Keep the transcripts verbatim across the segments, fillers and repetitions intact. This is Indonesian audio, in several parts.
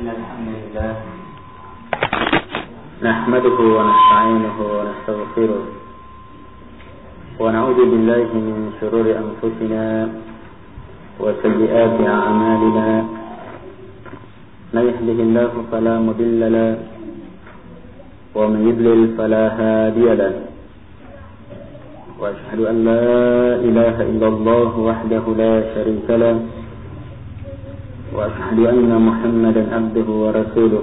إن الحمد لله نحمده ونستعينه ونستغفره ونعوذ بالله من شرور أنفسنا وسيئات أعمالنا من يهده الله فلا مضل له ومن يضلل فلا هادي له وأشهد أن لا إله إلا الله وحده لا شريك له وأشهد أن محمدا عبده ورسوله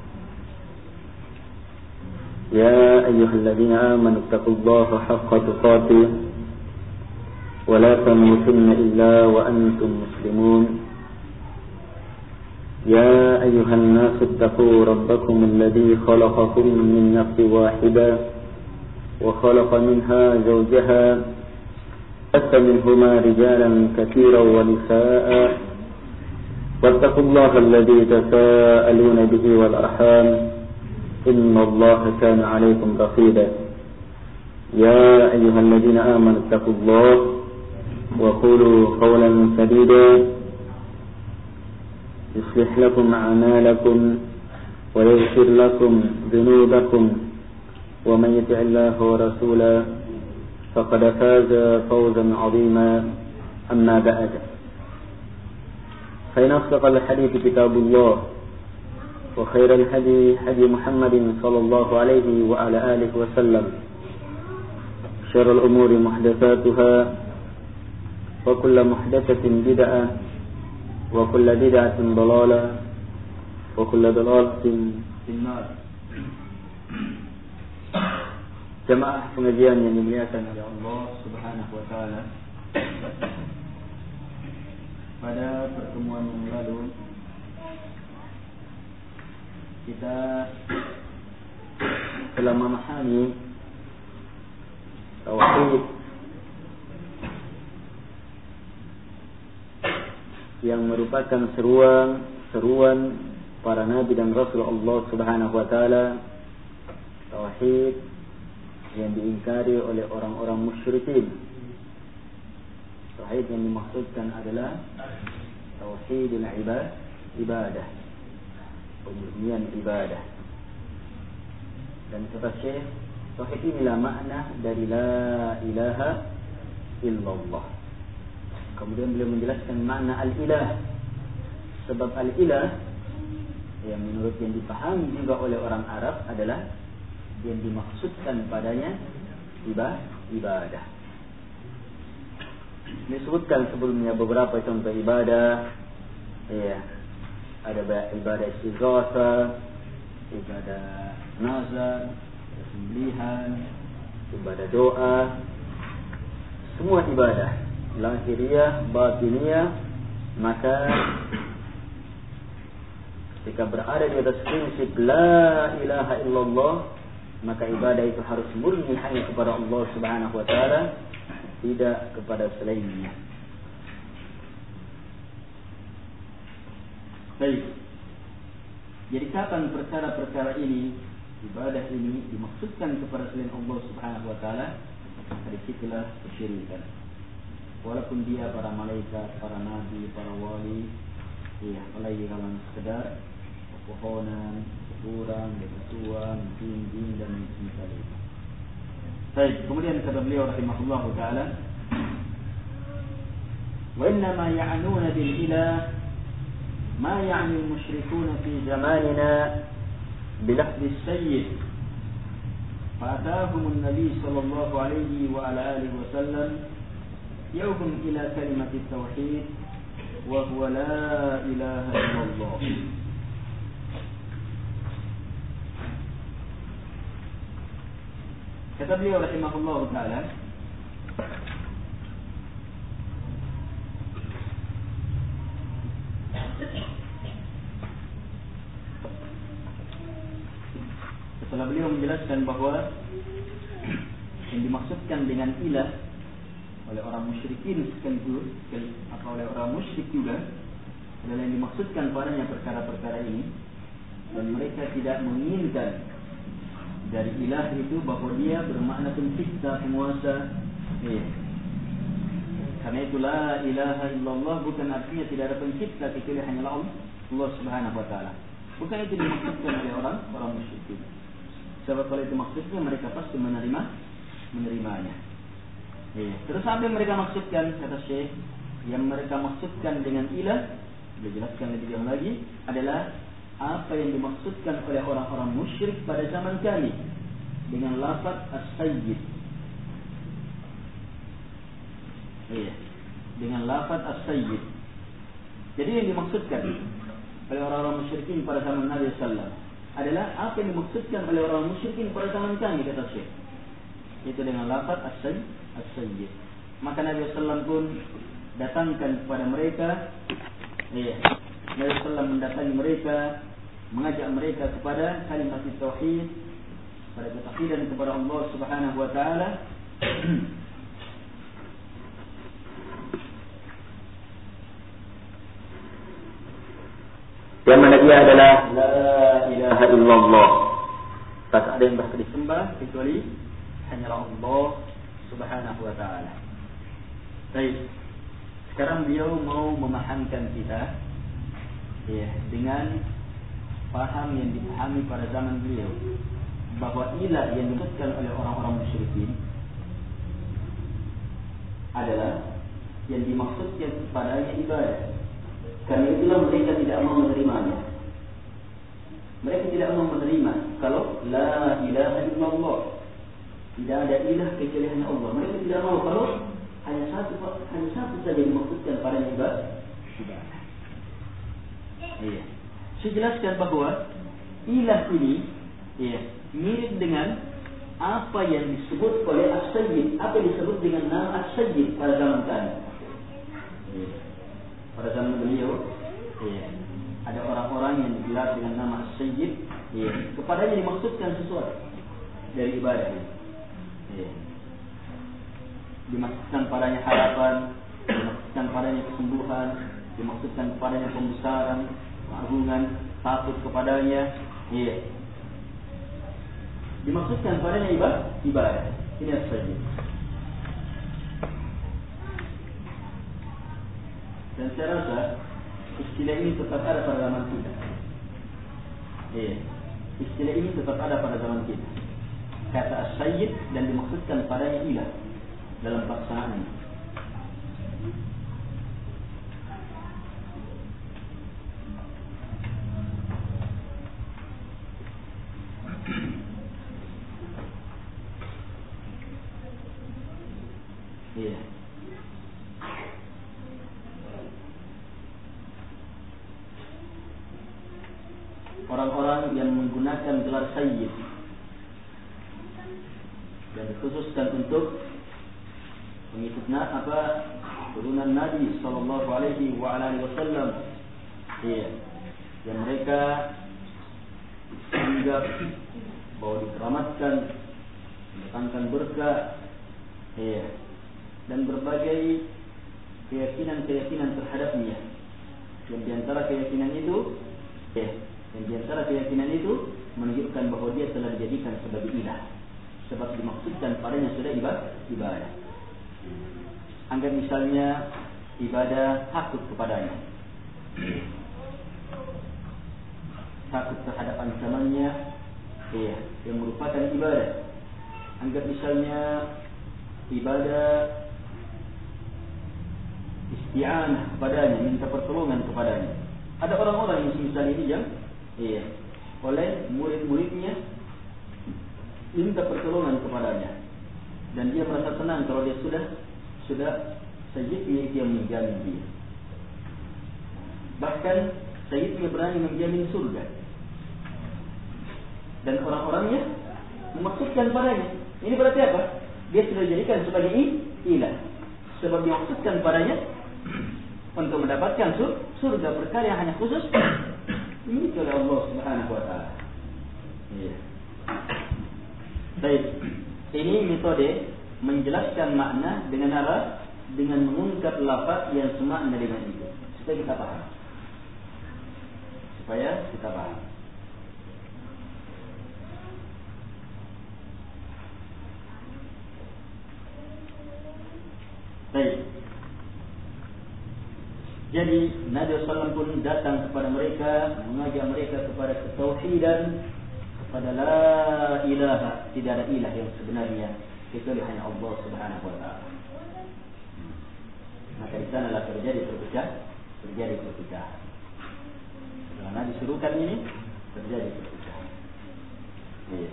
يا أيها الذين آمنوا اتقوا الله حق تقاته ولا تموتن إلا وأنتم مسلمون يا أيها الناس اتقوا ربكم الذي خلقكم من نفس واحدة وخلق منها زوجها بث منهما رجالا كثيرا ونساء واتقوا الله الذي تساءلون به والأرحام إن الله كان عليكم رقيبا يا أيها الذين آمنوا اتقوا الله وقولوا قولا سديدا يصلح لكم أعمالكم ويغفر لكم ذنوبكم ومن يطع الله ورسوله فقد فاز فوزا عظيما أما بعد فإن أصدق الحديث كتاب الله وخير الهدي هدي محمد صلى الله عليه وعلى آله وسلم شر الأمور محدثاتها وكل محدثة بدعة وكل بدعة ضلالة وكل ضلالة في النار. Jemaah pengajian yang dimuliakan oleh Allah Subhanahu wa taala. Pada pertemuan yang lalu kita telah memahami tauhid yang merupakan seruan seruan para nabi dan rasul Allah Subhanahu wa taala, tauhid yang diingkari oleh orang-orang musyrikin. Tauhid yang dimaksudkan adalah tauhidul ibad, ibadah, pemurnian ibadah. Dan kata Syekh, tauhid inilah makna dari la ilaha illallah. Kemudian beliau menjelaskan makna al-ilah. Sebab al-ilah yang menurut yang dipahami juga oleh orang Arab adalah yang dimaksudkan padanya ibadah. Disebutkan sebelumnya beberapa contoh ibadah. Ya, ada ibadah istighatsah, ibadah nazar, sembelihan, ibadah doa. Semua ibadah lahiriah, batiniyah, maka ketika berada di atas prinsip la ilaha illallah, maka ibadah itu harus murni hanya kepada Allah Subhanahu wa taala, tidak kepada selainnya. Baik. Jadi kapan perkara-perkara ini, ibadah ini dimaksudkan kepada selain Allah Subhanahu wa taala, dari situlah kesyirikan. Walaupun dia para malaikat, para nabi, para wali, ya, apalagi kalau sekedar pepohonan, kuburan, bebatuan, jin-jin dan sebagainya. Baik, kemudian kata beliau rahimahullahu taala, wa inna ma ya'nuna bil ilah ma ya'ni al-musyrikun fi zamanina bil lafzi sayyid. Fa'atahum an-nabi sallallahu alaihi wa ala alihi wa sallam yawhum ila kalimati tauhid wa huwa la ilaha illallah. Kata beliau rahimahullah ta'ala, setelah beliau menjelaskan bahawa yang dimaksudkan dengan ilah oleh orang musyrikin sekaligus atau oleh orang musyrik juga adalah yang dimaksudkan padanya perkara-perkara ini, dan mereka tidak menginginkan dari ilah itu bahawa dia bermakna pencipta, penguasa. Ya. Karena itu la ilaha illallah bukan artinya tidak ada pencipta kecuali hanyalah Allah Subhanahu wa taala. Bukan itu dimaksudkan oleh orang orang musyrikin. Sebab kalau itu maksudnya mereka pasti menerima menerimanya. Ya. Terus apa yang mereka maksudkan, kata Syekh? Yang mereka maksudkan dengan ilah, dia jelaskan lebih jauh lagi, adalah apa yang dimaksudkan oleh orang-orang musyrik pada zaman kami dengan lafaz as-sayyid. Iya, dengan lafaz as-sayyid. Jadi yang dimaksudkan oleh orang-orang musyrikin pada zaman Nabi sallallahu alaihi wasallam adalah apa yang dimaksudkan oleh orang musyrikin pada zaman kami, kata Syekh. Itu dengan lafaz as-sayyid, as-sayyid. Maka Nabi sallallahu alaihi wasallam pun datangkan kepada mereka, iya, Nabi sallallahu alaihi wasallam mendatangi mereka, mengajak mereka kepada kalimat tauhid, pada ketakwaan kepada Allah Subhanahu wa taala. Yang mana dia adalah la ilaha illallah. Tak ada yang berhak disembah kecuali hanyalah Allah Subhanahu wa taala. Baik. Sekarang beliau mau memahamkan kita, ya, dengan paham yang dipahami pada zaman beliau, bahwa ilah yang dimaksudkan oleh orang-orang musyrikin adalah yang dimaksudkan kepadanya ibadah. Karena itulah mereka tidak mau menerimanya. Mereka tidak mau menerima kalau la ilaha illallah, tidak ada ilah kecuali hanya Allah. Mereka tidak mau kalau hanya satu hanya satu saja yang dimaksudkan pada ibadah. Iya. Saya jelaskan bahwa ilah ini, iya, mirip dengan apa yang disebut oleh as-sayyid, apa yang disebut dengan nama as-sayyid pada zaman kami. Iya. Pada zaman beliau, iya, ada orang-orang yang digelar dengan nama as-sayyid, iya, kepadanya dimaksudkan sesuatu dari ibadah ini. Iya. Dimaksudkan padanya harapan, dimaksudkan padanya kesembuhan, dimaksudkan padanya pembesaran, keagungan, takut kepadanya, iya. Dimaksudkan padanya ibadah, ibadah. Ini as-sayyid. Dan saya rasa istilah ini tetap ada pada zaman kita. Iya. Istilah ini tetap ada pada zaman kita. Kata as-sayyid dan dimaksudkan padanya ilah dalam pelaksanaan ini. Iya. Orang-orang yang menggunakan gelar sayyid dan dikhususkan untuk mengikut apa turunan Nabi sallallahu alaihi wa alihi wasallam, iya, yang mereka anggap bahwa dikeramatkan, mendatangkan berkah, iya, dan berbagai keyakinan-keyakinan terhadapnya. Dan di antara keyakinan itu, iya, dan di antara keyakinan itu menunjukkan bahwa dia telah dijadikan sebagai ilah, sebab dimaksudkan padanya sudah ibadah. Anggap misalnya ibadah takut kepadanya, takut terhadap ancamannya, iya, yang merupakan ibadah. Anggap misalnya ibadah isti'anah kepadanya, minta pertolongan kepadanya. Ada orang-orang yang semisal ini yang, iya, oleh murid-muridnya minta pertolongan kepadanya, dan dia merasa senang kalau dia sudah sudah sayyidnya itu yang menjamin dia. Bahkan sayyidnya berani menjamin surga, dan orang-orangnya memaksudkan padanya. Ini berarti apa? Dia sudah dijadikan sebagai ilah, sebab dimaksudkan padanya untuk mendapatkan surga, perkara yang hanya khusus ini oleh Allah Subhanahu wa taala. Iya. Baik. Ini metode menjelaskan makna dengan apa? Dengan mengungkap lafaz yang semakna dengan itu, supaya kita paham. Supaya kita paham. Baik. Jadi Nabi sallallahu alaihi wasallam pun datang kepada mereka, mengajak mereka kepada ketauhidan, kepada la ilaha, tidak ada ilah yang sebenarnya kecuali hanya Allah Subhanahu wa taala. Maka di sanalah terjadi perpecah, terjadi perpecahan. Setelah Nabi suruhkan ini, terjadi perpecahan. Iya.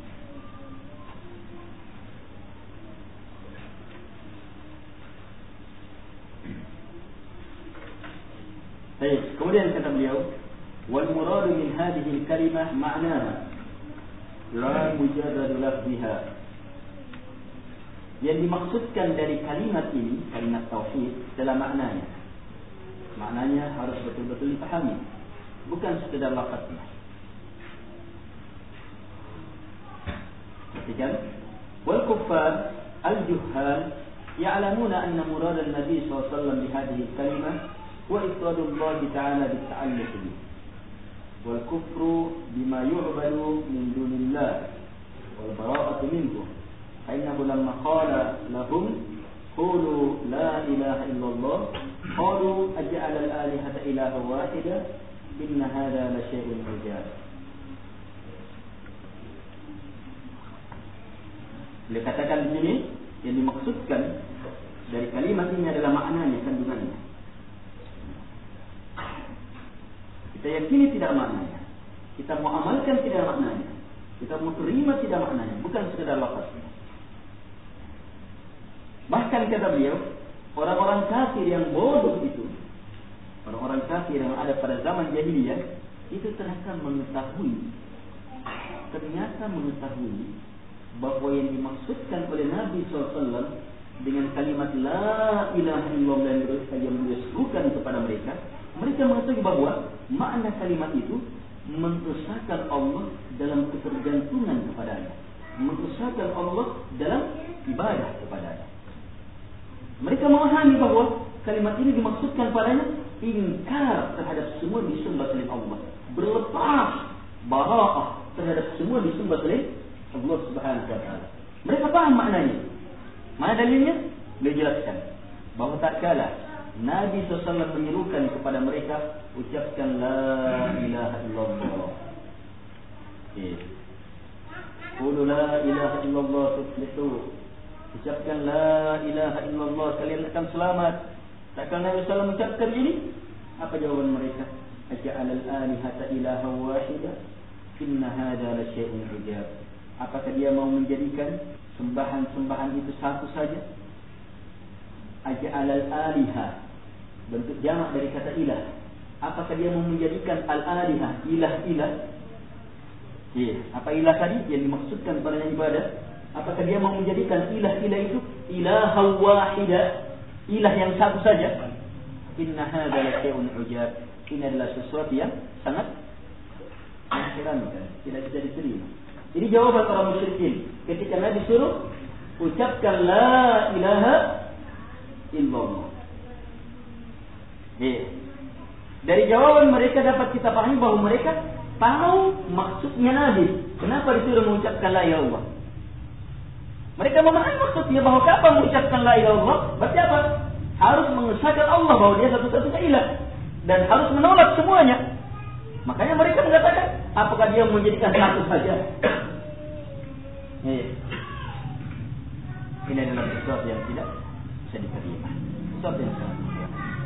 Baik, kemudian kata beliau, wal muradu min hadhihi al-kalimah ma'naha la mujarrad lafziha. Yang dimaksudkan dari kalimat ini, kalimat tauhid, adalah maknanya. Maknanya harus betul-betul dipahami, bukan sekedar lafaznya. Perhatikan, wal kuffar al-juhal ya'lamuna anna murad an-nabi sallallahu alaihi wasallam bi hadhihi al-kalimah wa ifradullah ta'ala bi-ta'alluq bihi wal kufru bima yu'badu min dunillah wal bara'atu minhu. فإنه لما قال لهم قولوا لا إله إلا الله قالوا أجعل الآلهة إلها واحدا إن هذا لشيء عجاب. Beliau katakan di sini yang dimaksudkan dari kalimat ini adalah maknanya, kandungannya. Kita yakini tidak maknanya, kita mau amalkan tidak maknanya, kita mau terima tidak maknanya, bukan sekedar lafaznya. Bahkan kata beliau, orang-orang kafir yang bodoh itu, orang-orang kafir yang ada pada zaman jahiliyah, itu ternyata mengetahui, ternyata mengetahui bahwa yang dimaksudkan oleh Nabi shallallahu alaihi wasallam dengan kalimat la ilaha illallah yang beliau serukan kepada mereka, mereka mengetahui bahwa makna kalimat itu mengesahkan Allah dalam ketergantungan kepadanya, mengesahkan Allah dalam ibadah kepadanya. Mereka memahami bahwa kalimat ini dimaksudkan padanya ingkar terhadap semua disembah selain Allah, berlepas bara'ah terhadap semua disembah selain Allah Subhanahu wa taala. Mereka paham maknanya. Mana dalilnya? Beliau jelaskan bahwa tak kala Nabi shallallahu alaihi wasallam menyerukan kepada mereka, ucapkan la ilaha illallah. Okay. Qulu la ilaha illallah tuflihu. Ucapkan la ilaha illallah, kalian akan selamat. Takkan Nabi sallallahu alaihi wasallam ucapkan ini? Apa jawaban mereka? Aja'alal alihata ilaha wahida inna hadha la syai'un ujab. Apakah dia mau menjadikan sembahan-sembahan itu satu saja? Aja'alal aliha, bentuk jamak dari kata ilah. Apakah dia mau menjadikan al-aliha, ilah-ilah? Ya, apa ilah tadi yang dimaksudkan padanya ibadah? Apakah dia mau menjadikan ilah-ilah itu ilaha wahida, ilah yang satu saja? Inna hadza la syai'un ujab. Ini adalah sesuatu yang sangat mengherankan, tidak bisa diterima. Ini jawaban orang musyrikin ketika Nabi suruh ucapkan la ilaha illallah. Ya. Dari jawaban mereka dapat kita pahami bahwa mereka tahu maksudnya Nabi. Kenapa disuruh mengucapkan la ilaha illallah? Mereka memahami maksudnya bahwa kapan mengucapkan la ilaha illallah, berarti apa? Harus mengesahkan Allah bahwa dia satu-satunya ilah dan harus menolak semuanya. Makanya mereka mengatakan, apakah dia menjadikan satu saja? Ini, ini adalah sesuatu yang tidak bisa diterima. Sesuatu yang sangat mulia.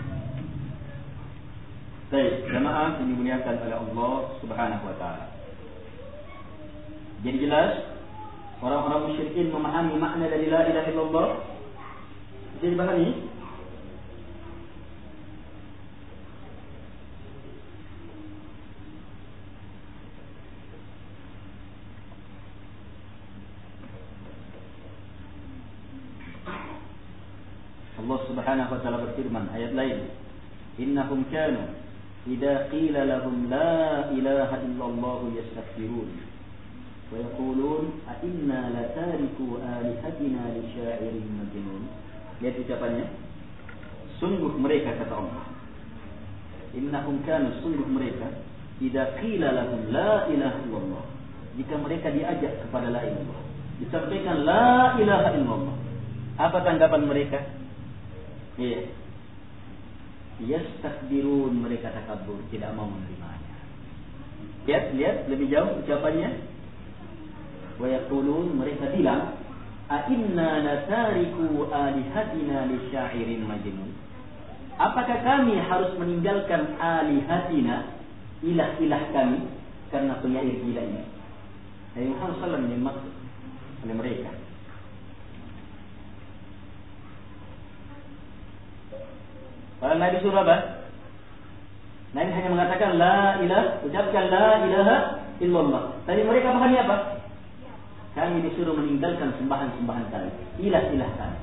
Baik, jemaah yang dimuliakan oleh Allah Subhanahu wa taala. Jadi jelas orang-orang musyrikin memahami makna dari la ilaha illallah. Bisa dipahami? Allah Subhanahu wa taala berfirman ayat lain, innahum kanu idza qila lahum la ilaha illallah yastakbirun ويقولون أئنا لتاركو آلهتنا لشاعر مجنون. Lihat ucapannya. Sungguh mereka, kata Allah, innahum kanu, sungguh mereka, idza qila lahum la ilaha illallah, jika mereka diajak kepada la ilaha illallah, disampaikan la ilaha illallah, apa tanggapan mereka? Iya. yastakbirun, mereka takabur, tidak mau menerimanya. Lihat, lihat lebih jauh ucapannya. Wa yaqulun, mereka bilang, a inna latariku alihatina li syairin majnun. Apakah kami harus meninggalkan alihatina, ilah-ilah kami, karena penyair gila ini? Nabi Muhammad sallallahu alaihi wasallam yang maksud oleh mereka. Kalau Nabi suruh apa? Nabi hanya mengatakan la ilaha, ucapkan la ilaha illallah. Tapi mereka pahami apa? Kami disuruh meninggalkan sembahan-sembahan kami, ilah-ilah kami.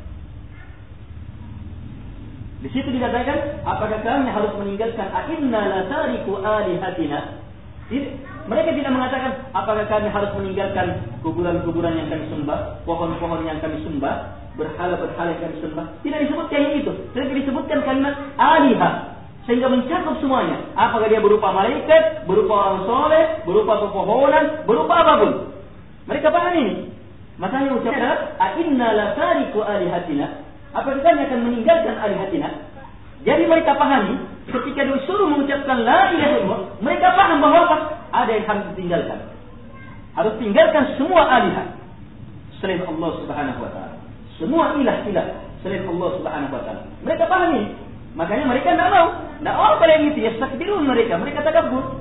Di situ dikatakan, apakah kami harus meninggalkan a'inna la tariku alihatina? Mereka tidak mengatakan, apakah kami harus meninggalkan kuburan-kuburan yang kami sembah, pohon-pohon yang kami sembah, berhala-berhala yang kami sembah. Tidak disebutkan yang itu. Tetapi disebutkan kalimat alihah, sehingga mencakup semuanya. Apakah dia berupa malaikat, berupa orang soleh, berupa pepohonan, berupa apapun. Mereka paham ini. Makanya ucapnya adalah a'inna la tariku alihatina. Apakah kami akan meninggalkan alihatina? Jadi mereka pahami ketika disuruh mengucapkan la ilaha illallah, mereka paham bahwa apa? Ada yang harus ditinggalkan. Harus tinggalkan semua alihah selain Allah Subhanahu wa taala. Semua ilah-ilah selain Allah Subhanahu wa taala. Mereka paham ini. Makanya mereka tidak mau. Tidak mau pada yang itu. Yastakbirun mereka. Mereka takabur.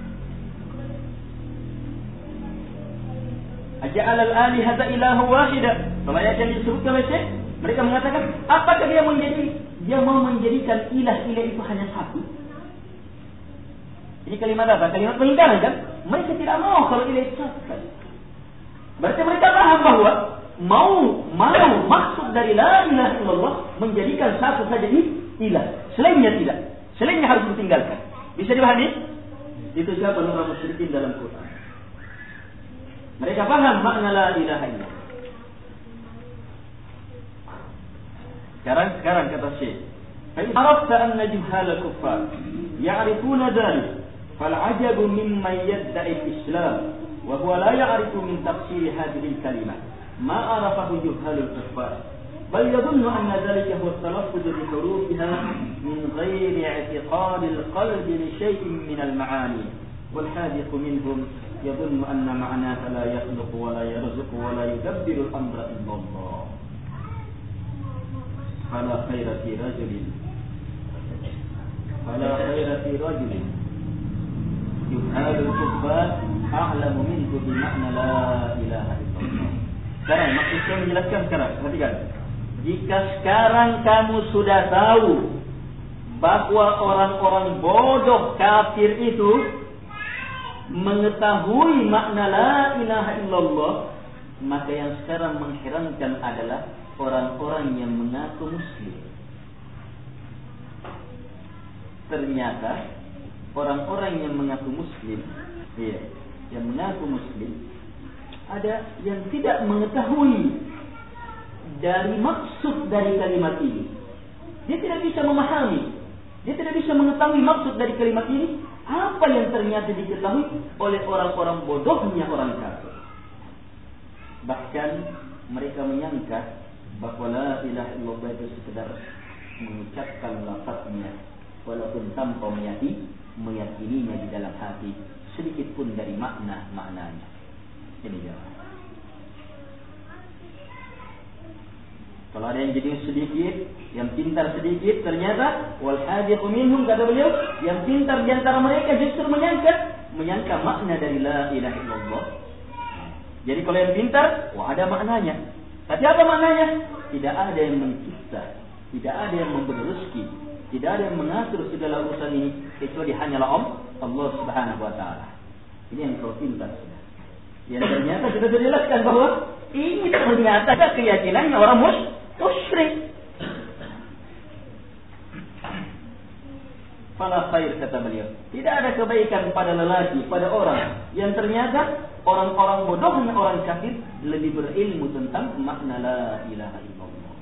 Aja'al al-alihata ilahu wahida. Kalau ayat yang disebutkan oleh Syekh, mereka mengatakan, apakah dia menjadi dia mau menjadikan ilah-ilah itu hanya satu? Ini kalimat apa? Kalimat pengingkaran kan? Mereka tidak mau kalau ilah itu satu. Berarti mereka paham bahwa mau mau maksud dari la ilaha illallah menjadikan satu saja ilah. Selainnya tidak. Selainnya harus ditinggalkan. Bisa dipahami? Itu siapa orang musyrikin dalam Quran. Mereka paham makna la ilaha illallah. Sekarang, sekarang kata Syekh, فَإِنْ عَرَفْتَ أَنَّ جُهَّالَ الْكُفَّارِ يَعْرِفُونَ ذَلِكَ فَالْعَجَبُ مِمَّنْ يَدَّعِي الْإِسْلَامَ وَهُوَ لَا يَعْرِفُ مِنْ تَفْسِيرِ هَذِهِ الْكَلِمَةِ مَا عَرَفَهُ جُهَّالُ الْكُفَّارِ بَلْ يَظُنُّ أَنَّ ذَلِكَ هُوَ التَّلَفُّظُ بِحُرُوفِهَا مِنْ غَيْرِ اعْتِقَادِ الْقَلْبِ لِشَيْءٍ مِنَ الْمَعَانِي وَالْحَاذِقُ مِنْهُمْ يَظُنُّ أَنَّ مَعْنَاهَا لَا يَخْلُقُ وَلَا يَرْزُقُ وَلَا يُدَبِّرُ الْأَمْرَ إِلَّا اللَّهُ فلا خير في رجل فلا خير في رجل يجهل الكفار أعلم منه بمعنى لا إله إلا الله. Sekarang maksud saya menjelaskan sekarang. Perhatikan. Jika sekarang kamu sudah tahu bahwa orang-orang bodoh kafir itu mengetahui makna la ilaha illallah, maka yang sekarang mengherankan adalah orang-orang yang mengaku muslim. Ternyata orang-orang yang mengaku muslim, iya, yang mengaku muslim, ada yang tidak mengetahui dari maksud dari kalimat ini. Dia tidak bisa memahami, dia tidak bisa mengetahui maksud dari kalimat ini, apa yang ternyata diketahui oleh orang-orang bodohnya orang kafir. Bahkan mereka menyangka bahwa la ilaha illallah itu sekedar mengucapkan lafaznya, walaupun tanpa meyakini meyakininya di dalam hati sedikit pun dari makna maknanya. Ini jawab. Kalau ada yang jadi sedikit, yang pintar sedikit, ternyata wal hadiqu minhum, kata beliau, yang pintar di antara mereka justru menyangka menyangka makna dari la ilaha illallah. Jadi kalau yang pintar, wah ada maknanya. Tapi apa maknanya? Tidak ada yang mencipta, tidak ada yang memberi rezeki, tidak ada yang mengatur segala urusan ini kecuali hanyalah Om Allah Subhanahu wa taala. Ini yang kau pintar sudah. Yang ternyata sudah dijelaskan bahwa ini ternyata keyakinannya orang musyrik. Fala khair, kata beliau. Tidak ada kebaikan pada lelaki, pada orang yang ternyata orang-orang bodohnya orang kafir lebih berilmu tentang makna la ilaha illallah.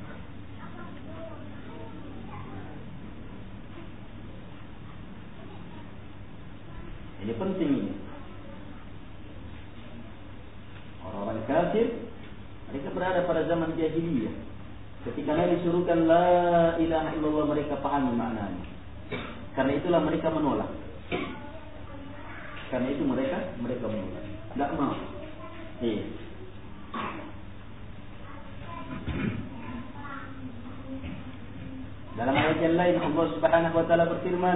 Ini penting ini. Orang-orang kafir mereka berada pada zaman jahiliyah. Ketika Nabi suruhkan la ilaha illallah, mereka pahami maknanya. Karena itulah mereka menolak. Karena itu mereka mereka menolak. Enggak mau. Iya. Dalam ayat yang lain Allah Subhanahu wa taala berfirman,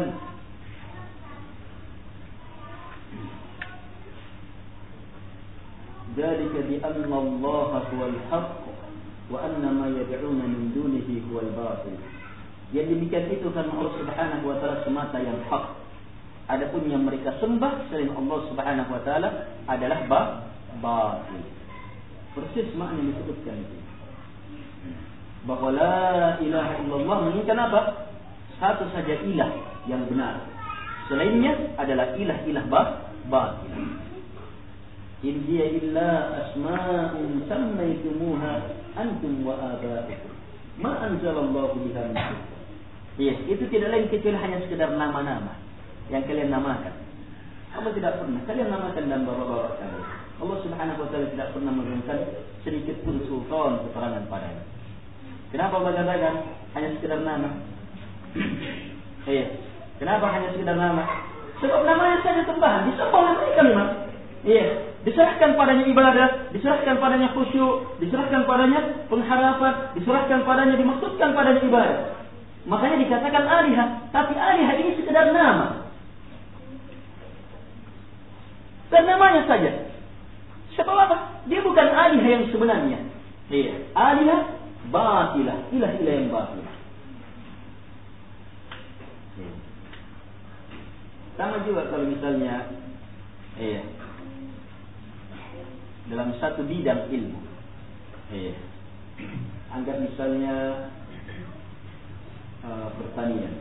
"Dzalika bi anna Allah huwal haqq wa anna ma yad'una min dunihi huwal batil." Yang demikian itu karena Allah Subhanahu wa taala semata yang hak. Adapun yang mereka sembah selain Allah Subhanahu wa taala adalah batil. Persis makna yang disebutkan itu. Bahwa la ilaha illallah menginginkan apa? Satu saja ilah yang benar. Selainnya adalah ilah-ilah batil. In hiya illa asma'un sammaytumuha antum wa aba'ukum ma anzalallahu biha min sultan. Ya, itu tidak lain kecuali hanya sekedar nama-nama yang kalian namakan. Allah tidak pernah kalian namakan dan bapak-bapak kalian. Allah Subhanahu wa taala tidak pernah memberikan sedikit pun sultan keterangan padanya. Kenapa Allah katakan hanya sekedar nama? Iya. Kenapa hanya sekedar nama? Sebab namanya saja sembahan, disembah mereka memang. Iya. Diserahkan padanya ibadah, diserahkan padanya khusyuk, diserahkan padanya pengharapan, diserahkan padanya, dimaksudkan padanya ibadah. Makanya dikatakan alihah, tapi alihah ini sekedar nama. Dan namanya saja. Sebab apa? Dia bukan alihah yang sebenarnya. Iya. Alihah batilah, ilah-ilah yang batilah. Iya. Sama juga kalau misalnya, iya, dalam satu bidang ilmu, iya, anggap misalnya Uh, pertanian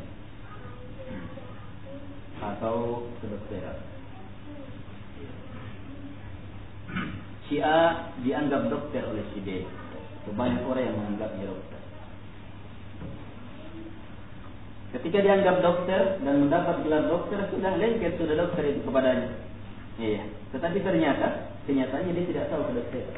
atau kedokteran. Si A dianggap dokter oleh si B. Banyak orang yang menganggapnya dokter. Ketika dianggap dokter dan mendapat gelar dokter, sudah lengket sudah dokter itu kepadanya. Iya. Tetapi ternyata kenyataannya dia tidak tahu kedokteran.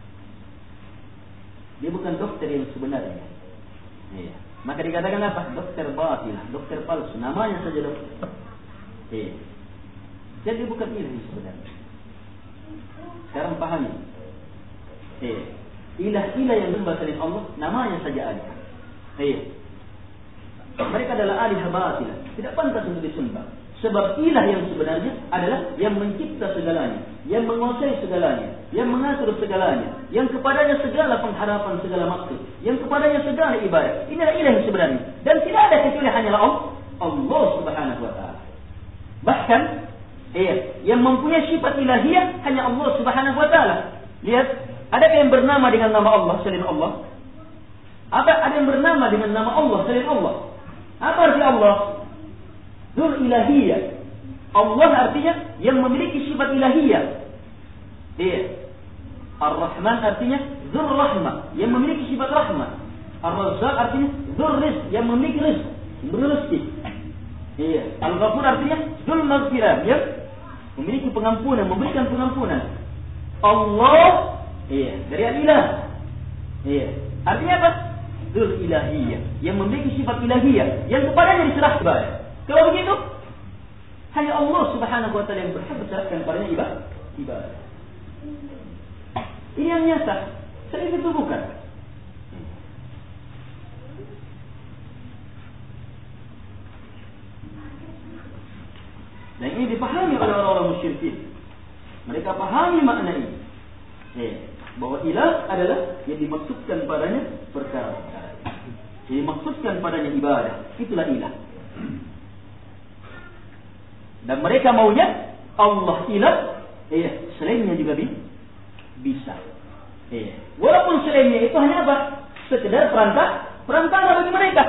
Dia bukan dokter yang sebenarnya. Iya. Maka dikatakan apa? Dokter batil, dokter palsu. Namanya saja dokter. Eh. Jadi bukan ilah sebenarnya. Sekarang pahami. Eh. Ilah-ilah yang disembah selain Allah, namanya saja alih. Eh. Mereka adalah alih batil. Tidak pantas untuk disembah. Sebab ilah yang sebenarnya adalah yang mencipta segalanya, yang menguasai segalanya, yang mengatur segalanya, yang kepadanya segala pengharapan, segala maksud, yang kepadanya segala ibadah. Inilah ilah yang sebenarnya. Dan tidak ada kecuali hanyalah Allah Subhanahu wa taala. Bahkan eh, yang mempunyai sifat ilahiyah hanya Allah Subhanahu wa taala. Lihat, adakah yang bernama dengan nama Allah selain Allah? Apa ada yang bernama dengan nama Allah selain Allah? Apa arti Allah? Dzul ilahiyah. Allah artinya yang memiliki sifat ilahiyah. Iya. Ar-Rahman artinya dzul rahmah, yang memiliki sifat rahmah. Ar-Razzaq artinya dzul rizq, yang memiliki rizq, rezeki. Iya. Al-Ghafur artinya dzul maghfirah, yang memiliki pengampunan, memberikan pengampunan. Allah, iya, dari al-ilah. Iya. Artinya apa? Dzul ilahiyah, yang memiliki sifat ilahiyah, yang kepadanya diserah ibadah. Kalau begitu, hanya Allah Subhanahu wa taala yang berhak diserahkan padanya ibadah. Ibadah. Ini yang nyata. Selain itu bukan. Dan ini dipahami oleh orang-orang musyrikin. Mereka pahami makna ini. Eh, bahwa ilah adalah yang dimaksudkan padanya perkara-perkara. Yang dimaksudkan padanya ibadah. Itulah ilah. Dan mereka maunya Allah ilah, iya, selainnya juga bisa. Iya. Walaupun selainnya itu hanya apa? Sekedar perantara, perantara bagi mereka.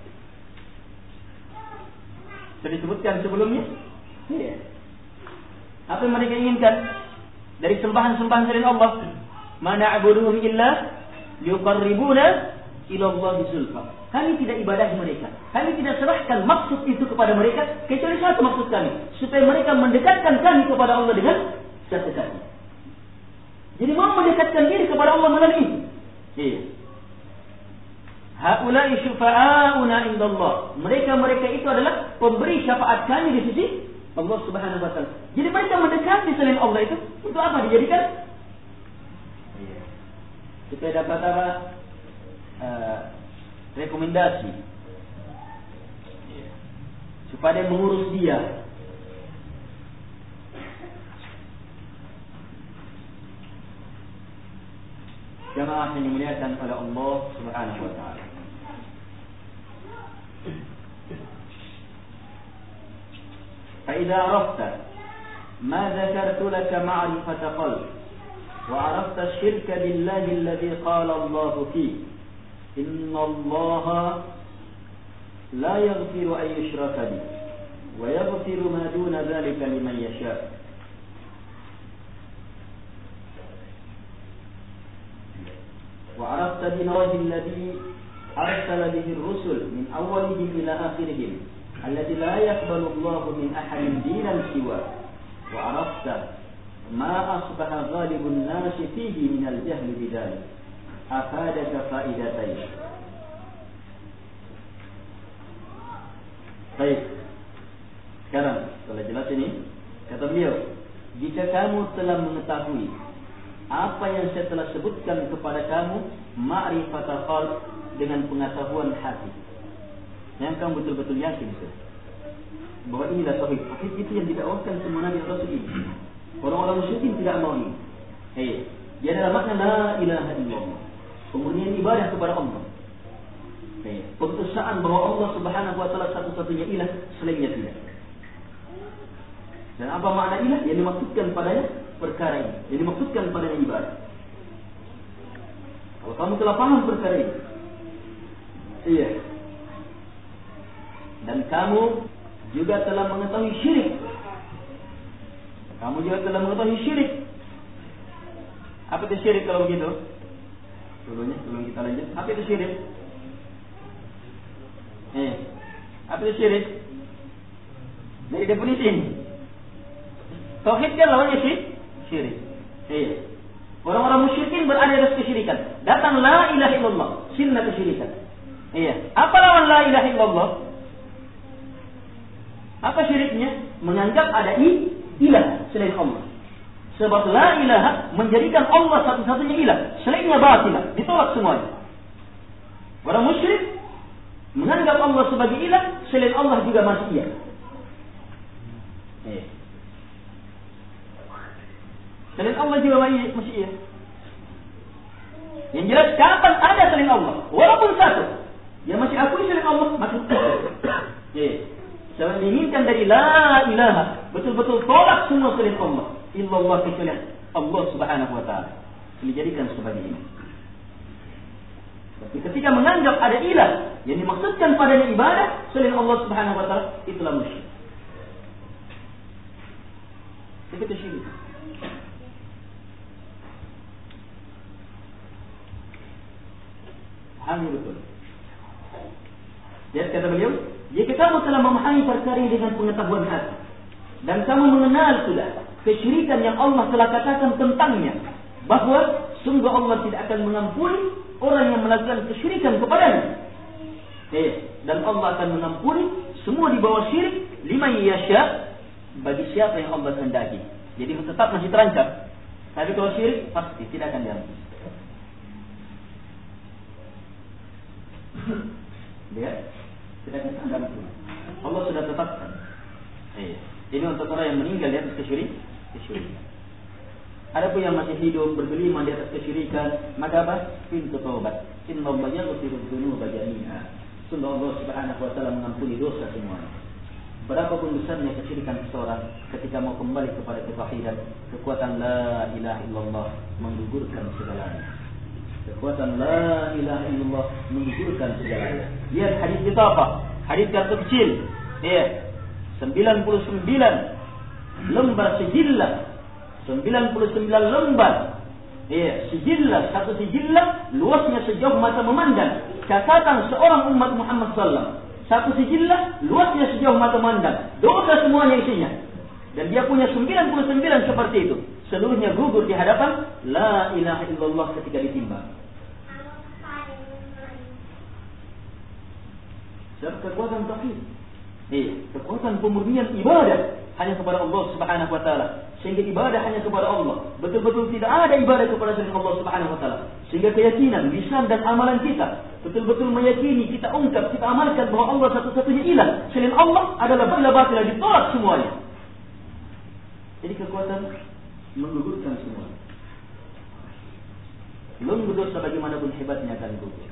Sudah disebutkan sebelumnya. Iya. Apa yang mereka inginkan dari sembahan-sembahan selain Allah? Ma na'buduhum illa liqarribuna ila Allah zulfa. Kami tidak ibadahi mereka. Kami tidak serahkan maksud itu kepada mereka kecuali satu maksud kami, supaya mereka mendekatkan kami kepada Allah dengan satu kali. Jadi mau mendekatkan diri kepada Allah melalui itu. Iya. Haula'i syufa'auna indallah. Mereka-mereka itu adalah pemberi syafaat kami di sisi Allah Subhanahu wa taala. Jadi mereka mendekati selain Allah itu untuk apa dijadikan? Supaya dapat apa? Uh, rekomendasi. Supaya mengurus dia. Jamaah yang dimuliakan oleh Allah Subhanahu wa taala. فإذا عرفت ما ذكرت لك معرفة قلب وعرفت الشرك بالله الذي قال الله فيه إن الله لا يغفر أن يشرك به ويغفر ما دون ذلك لمن يشاء. وعرفت بنواه الذي أرسل به الرسل من أولهم إلى آخرهم الذي لا يقبل الله من أحد دينا سواه. وعرفت ما أصبح غالب الناس فيه من الجهل بذلك. أفادك فائدتين. Baik. Sekarang setelah jelas ini, kata beliau, jika kamu telah mengetahui apa yang saya telah sebutkan kepada kamu, ma'rifatul qalb, dengan pengetahuan hati, yang kamu betul-betul yakin itu bahwa inilah tauhid. Tauhid itu yang didakwakan semua Nabi Rasul ini. Orang-orang musyrikin tidak mau ini. Eh, dia adalah makna la ilaha illallah, pemurnian ibadah kepada Allah. Eh, penguasaan bahwa Allah Subhanahu wa taala satu-satunya ilah, selainnya tidak. Dan apa makna ilah? Yang dimaksudkan padanya perkara ini, yang dimaksudkan padanya ibadah. Kalau kamu telah paham perkara ini, iya, dan kamu juga telah mengetahui syirik. Kamu juga telah mengetahui syirik. Apa itu syirik kalau begitu? Dulunya, sebelum kita lanjut, apa itu syirik? Eh, apa itu syirik? Dari definisi ini. Tauhid kan lawannya syirik. Syirik. Eh, orang-orang musyrikin berada di atas kesyirikan. Datang la ilaha illallah, sinna kesyirikan. Iya. Apa lawan la ilaha illallah? Apa syiriknya? Menganggap ada i, ilah selain Allah. Sebab la ilaha menjadikan Allah satu-satunya ilah, selainnya batilah, ditolak semuanya. Orang musyrik menganggap Allah sebagai ilah, selain Allah juga masih iya. Iya. Selain Allah juga masih iya. Yang jelas kapan ada selain Allah, walaupun satu, yang masih akui selain Allah, masih iya. Saya menginginkan dari la ilaha, betul-betul tolak semua selain Allah, illallah kecuali Allah Subhanahu wa taala. Dijadikan sebagai ini. Tapi ketika menganggap ada ilah yang dimaksudkan padanya ibadah selain Allah Subhanahu wa taala, itulah musyrik. Itu syirik. Pahami betul. Lihat kata beliau, jika kamu telah memahami perkara ini dengan pengetahuan hati, dan kamu mengenal sudah kesyirikan yang Allah telah katakan tentangnya, bahwa sungguh Allah tidak akan mengampuni orang yang melakukan kesyirikan kepadanya. Eh, dan Allah akan mengampuni semua di bawah syirik liman yasha, bagi siapa yang Allah kehendaki. Jadi tetap masih terancam. Tapi kalau syirik pasti tidak akan diampuni. Lihat, tidak akan diampuni. Allah sudah tetapkan. Eh, ini untuk orang yang meninggal di atas kesyirik, kesyirikan. Adapun yang masih hidup bergelimang di atas kesyirikan, maka apa? Pintu taubat. Inna Allah yaghfiru dzunuba jami'a. Sungguh Allah Subhanahu wa taala mengampuni dosa semuanya. Berapapun besarnya kesyirikan seseorang, ketika mau kembali kepada ketauhidan, kekuatan la ilaha illallah menggugurkan segalanya. Kekuatan la ilaha illallah menggugurkan segalanya. Lihat hadis itu apa? Hadis yang kecil. Ya. sembilan puluh sembilan lembar sijillah. sembilan puluh sembilan lembar. Ya, sijillah, satu sijillah luasnya sejauh mata memandang. Catatan seorang umat Muhammad sallallahu alaihi wasallam. Satu sijillah luasnya sejauh mata memandang. Dosa semuanya isinya. Dan dia punya sembilan puluh sembilan seperti itu. Seluruhnya gugur di hadapan la ilaha illallah ketika ditimbang. dan kekuatan tauhid. Eh, kekuatan pemurnian ibadah hanya kepada Allah Subhanahu wa taala. Sehingga ibadah hanya kepada Allah. Betul-betul tidak ada ibadah kepada selain Allah Subhanahu wa taala. Sehingga keyakinan, lisan dan amalan kita betul-betul meyakini, kita ungkap, kita amalkan bahwa Allah satu-satunya ilah. Selain Allah adalah batil-batil, ditolak semuanya. Jadi kekuatan menggugurkan semua. Belum dosa bagaimanapun hebatnya akan gugur.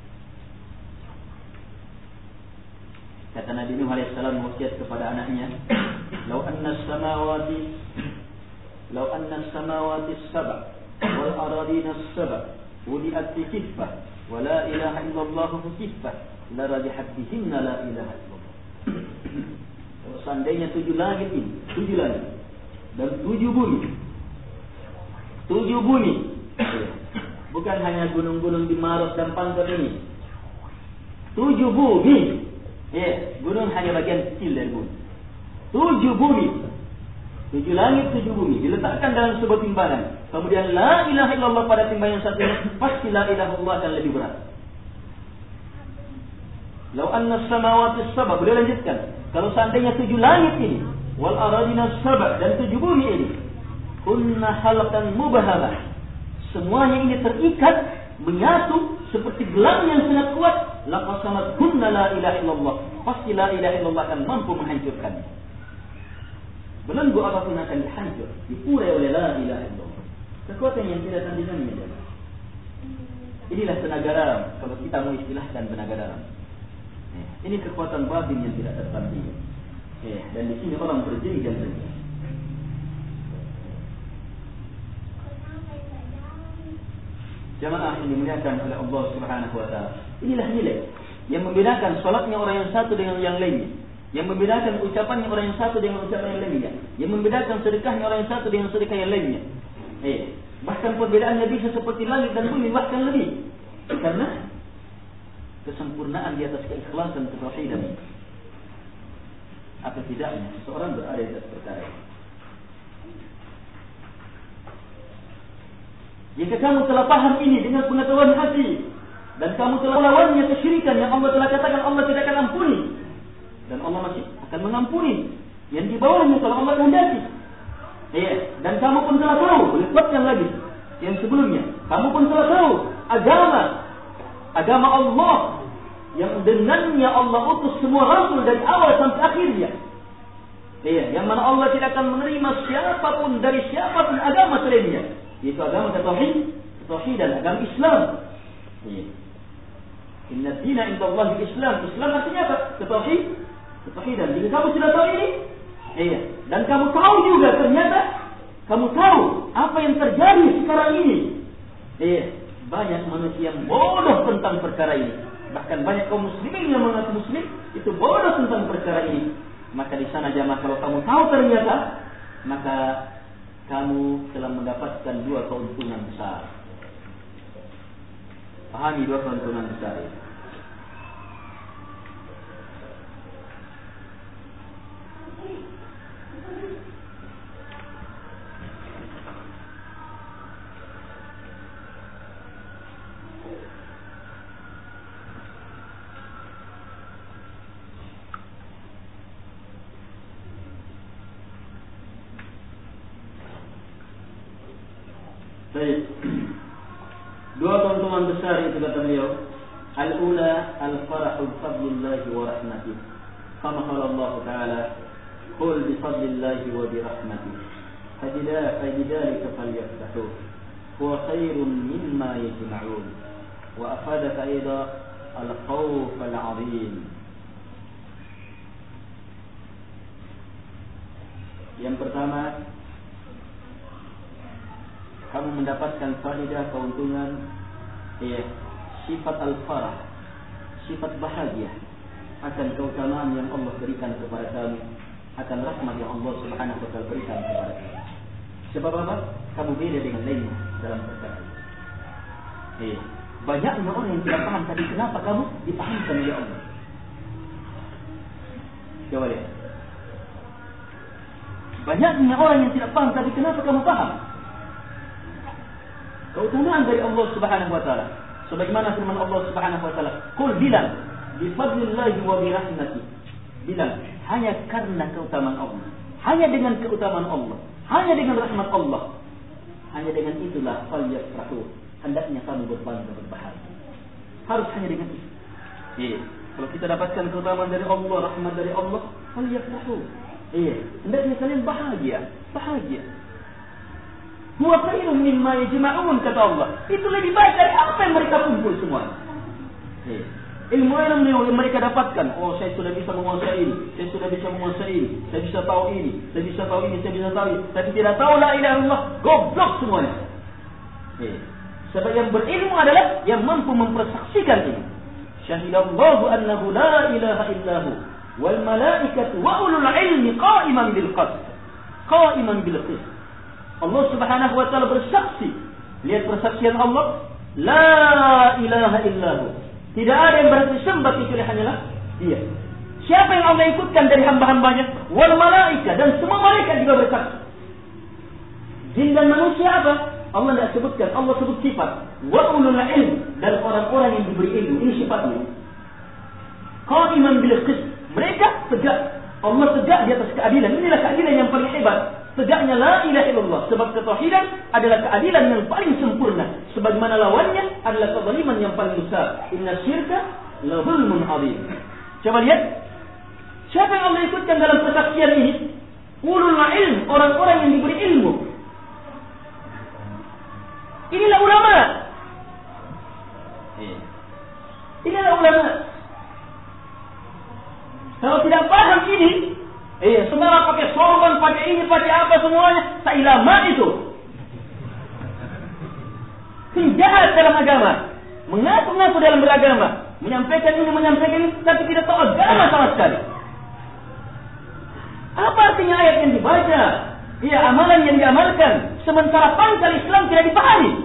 Kata Nabi Nuh alaihissalam wasiat kepada anaknya, "Lau anna as-samawati lau anna as-samawati as-sab' wal aradina as-sab' wudi'at fi kiffah wa la ilaha illallah fi kiffah la rajahat bihinna la ilaha illallah." Kalau seandainya tujuh langit ini, tujuh langit dan tujuh bumi, tujuh bumi, bukan hanya gunung-gunung di Maros dan Pangkep ini, tujuh bumi. Ya, gunung hanya bagian kecil dari bumi. Tujuh bumi, tujuh langit, tujuh bumi diletakkan dalam sebuah timbangan. Kemudian la ilaha illallah pada timbangan satunya, pasti la ilaha illallah akan lebih berat. Lau anna samawati as-sab', boleh lanjutkan. Kalau seandainya tujuh langit ini, wal aradina as-sab' dan tujuh bumi ini, kunna halaqan mubahalah, semuanya ini terikat, menyatu seperti gelang yang sangat kuat, laqasamat kunna la ilaha illallah, pasti la ilaha illallah akan mampu menghancurkannya. Belenggu apapun akan dihancur, dipurai oleh la ilaha illallah. Kekuatan yang tidak tandingannya. Inilah tenaga dalam, kalau kita mau istilahkan tenaga dalam. Ini kekuatan batin yang tidak tertanding. Dan di sini orang berjenjang-jenjang. Jamaah yang dimuliakan oleh Allah Subhanahu wa taala. Inilah nilai yang membedakan salatnya orang yang satu dengan yang lainnya, yang membedakan ucapannya orang yang satu dengan ucapan yang lainnya, yang membedakan sedekahnya orang yang satu dengan sedekah yang lainnya. Eh, bahkan perbedaannya bisa seperti langit dan bumi, bahkan lebih. Karena kesempurnaan di atas keikhlasan ketauhidan. Apa tidaknya seorang berada di atas perkara ini. Jika kamu telah paham ini dengan pengetahuan hati, dan kamu telah melawannya kesyirikan yang Allah telah katakan Allah tidak akan ampuni, dan Allah masih akan mengampuni yang di bawahnya kalau Allah kehendaki. Ya, dan kamu pun telah tahu, boleh kuatkan lagi yang sebelumnya. Kamu pun telah tahu agama agama Allah yang dengannya Allah utus semua rasul dari awal sampai akhirnya. Ya, yang mana Allah tidak akan menerima siapapun dari siapapun agama selainnya. Itu agama tauhid, tauhidan, agama Islam. Iya. Inna dina indallahi Islam. Islam artinya apa? Tauhid, tauhidan. Jika kamu sudah tahu ini, iya. Dan kamu tahu juga ternyata kamu tahu apa yang terjadi sekarang ini. Iya. Banyak manusia yang bodoh tentang perkara ini. Bahkan banyak kaum muslimin yang mengaku muslim itu bodoh tentang perkara ini. Maka di sana jamaah kalau kamu tahu ternyata, maka kamu telah mendapatkan dua keuntungan besar. Pahami dua keuntungan besar ini. Baik. Dua keuntungan besar itu kata beliau. Al-ula al-farahu bi-fadlillahi wa rahmatih. Kama qala Allah Ta'ala, "Qul bi fadlillahi wa bi rahmatih. Fabidhalika falyafrahu. Huwa khairun mimma yajma'un." Wa afadaka aidan al-khawf al-'azim. Yang pertama, kamu mendapatkan faedah keuntungan ya, sifat al-farah, sifat bahagia akan keutamaan yang Allah berikan kepada kamu, akan rahmat yang Allah Subhanahu wa taala berikan kepada kamu. Sebab apa? Kamu beda dengan lainnya dalam perkara ini. Ya, banyaknya orang yang tidak paham tadi kenapa kamu dipahamkan oleh Allah. Coba lihat. Banyaknya orang yang tidak paham tadi kenapa kamu paham. Keutamaan dari Allah Subhanahu wa taala. Sebagaimana firman Allah Subhanahu wa taala, "Qul bilang Bifadlillahi wa birahmati. Bilang, hanya karena keutamaan Allah. Hanya dengan keutamaan Allah. Hanya dengan rahmat Allah. Hanya dengan itulah falyafrahu. Hendaknya kamu berbangga berbahagia. Harus hanya dengan itu. Iya. Kalau kita dapatkan keutamaan dari Allah, rahmat dari Allah, falyafrahu. Iya. Hendaknya kalian bahagia. Bahagia. Huwa khairun mimma yajma'un, kata Allah. Itu lebih baik dari apa yang mereka kumpul semua. Iya. Ilmu ilmu yang mereka dapatkan. Oh, saya sudah bisa menguasai ini, saya sudah bisa menguasai ini, saya bisa tahu ini, saya bisa tahu ini, saya bisa tahu ini. Tapi tidak tahu la ilaha illallah, goblok semuanya. Eh. Sebab yang berilmu adalah yang mampu mempersaksikan ini. Syahidallahu annahu la ilaha illahu wal malaikatu wa ulul ilmi qa'iman bil qist. Qa'iman bil qist. Allah Subhanahu wa taala bersaksi. Lihat persaksian Allah, la ilaha illahu. Tidak ada yang berarti sembah kecuali hanyalah Dia. Siapa yang Allah ikutkan dari hamba-hambanya? Wal malaika, dan semua malaikat juga bersaksi. Jin dan manusia apa? Allah tidak sebutkan. Allah sebut sifat. Wa ulul ilm, dan orang-orang yang diberi ilmu. Ini sifatnya. Qa'iman bil qist. Mereka tegak. Allah tegak di atas keadilan. Inilah keadilan yang paling hebat. Tegaknya la ilaha illallah. Sebab ketauhidan adalah keadilan yang paling sempurna. Sebagaimana lawannya adalah kezaliman yang paling besar. Inna syirka la zulmun azim. Coba lihat. Siapa yang Allah ikutkan dalam persaksian ini? Ulul ilm, orang-orang yang diberi ilmu. Inilah ulama. Inilah ulama. Kalau tidak paham ini, eh, semua pakai sorban, pakai ini, pakai apa semuanya, tak ilama itu. Penjahat dalam agama, mengaku-ngaku dalam beragama, menyampaikan ini, menyampaikan ini, tapi tidak tahu agama sama sekali. Apa artinya ayat yang dibaca? Iya, amalan yang diamalkan, sementara pangkal Islam tidak dipahami.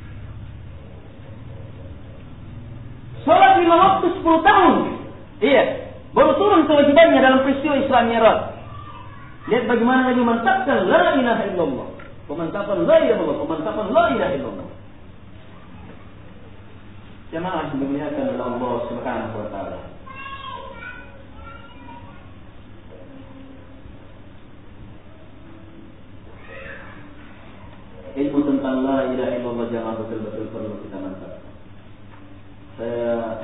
Salat lima waktu sepuluh tahun, iya, baru turun kewajibannya dalam peristiwa Isra Mi'raj. Lihat bagaimana Nabi mantapkan la ilaha illallah. Pemantapan la ilaha illallah, pemantapan la ilaha illallah. Jemaah yang dimuliakan oleh Allah Subhanahu wa taala. Ilmu tentang la ilaha illallah jemaah betul-betul perlu kita mantapkan. Saya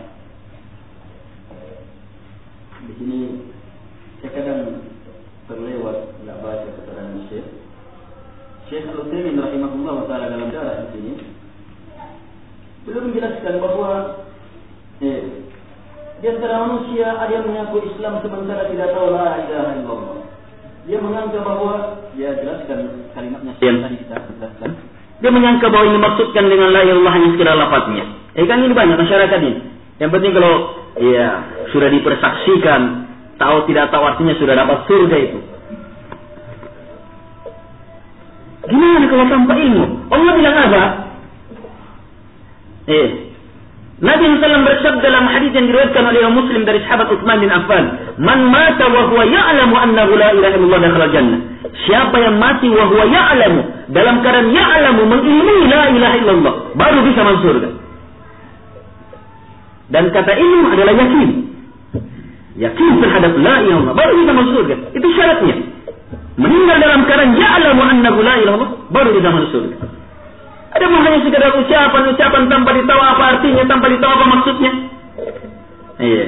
di sini saya kadang terlewat tidak baca keterangan Syekh Syekh Al-Utsaimin rahimahullah taala dalam syarah di sini beliau menjelaskan bahwa eh, di antara manusia ada yang mengaku Islam sementara tidak tahu la ilaha illallah. Dia menyangka bahwa dia jelaskan kalimatnya yang tadi kita jelaskan. Dia menyangka bahwa ini maksudkan dengan la ilaha illallah hanya sekedar lafaznya. Eh kan ini banyak masyarakat ini. Yang penting kalau ya sudah dipersaksikan, tahu tidak tahu artinya sudah dapat surga itu. Gimana kalau tanpa ilmu? Allah bilang apa? Eh, Nabi sallallahu alaihi wasallam bersabda dalam hadis yang diriwayatkan oleh Muslim dari sahabat Utsman bin Affan, "Man mata wa huwa ya'lamu annahu la ilaha illallah dakhala jannah." Siapa yang mati wa huwa ya'lamu, dalam keadaan ya'lamu mengilmui la ilaha illallah, baru bisa masuk surga. Dan kata ilmu adalah yakin. Yakin terhadap la ilaha illallah, baru bisa masuk surga. Itu syaratnya. Meninggal dalam keadaan ya'lamu annahu la ilaha illallah, baru bisa masuk surga. Ada hanya sekedar ucapan-ucapan tanpa ditahu apa artinya, tanpa ditahu apa maksudnya. Iya.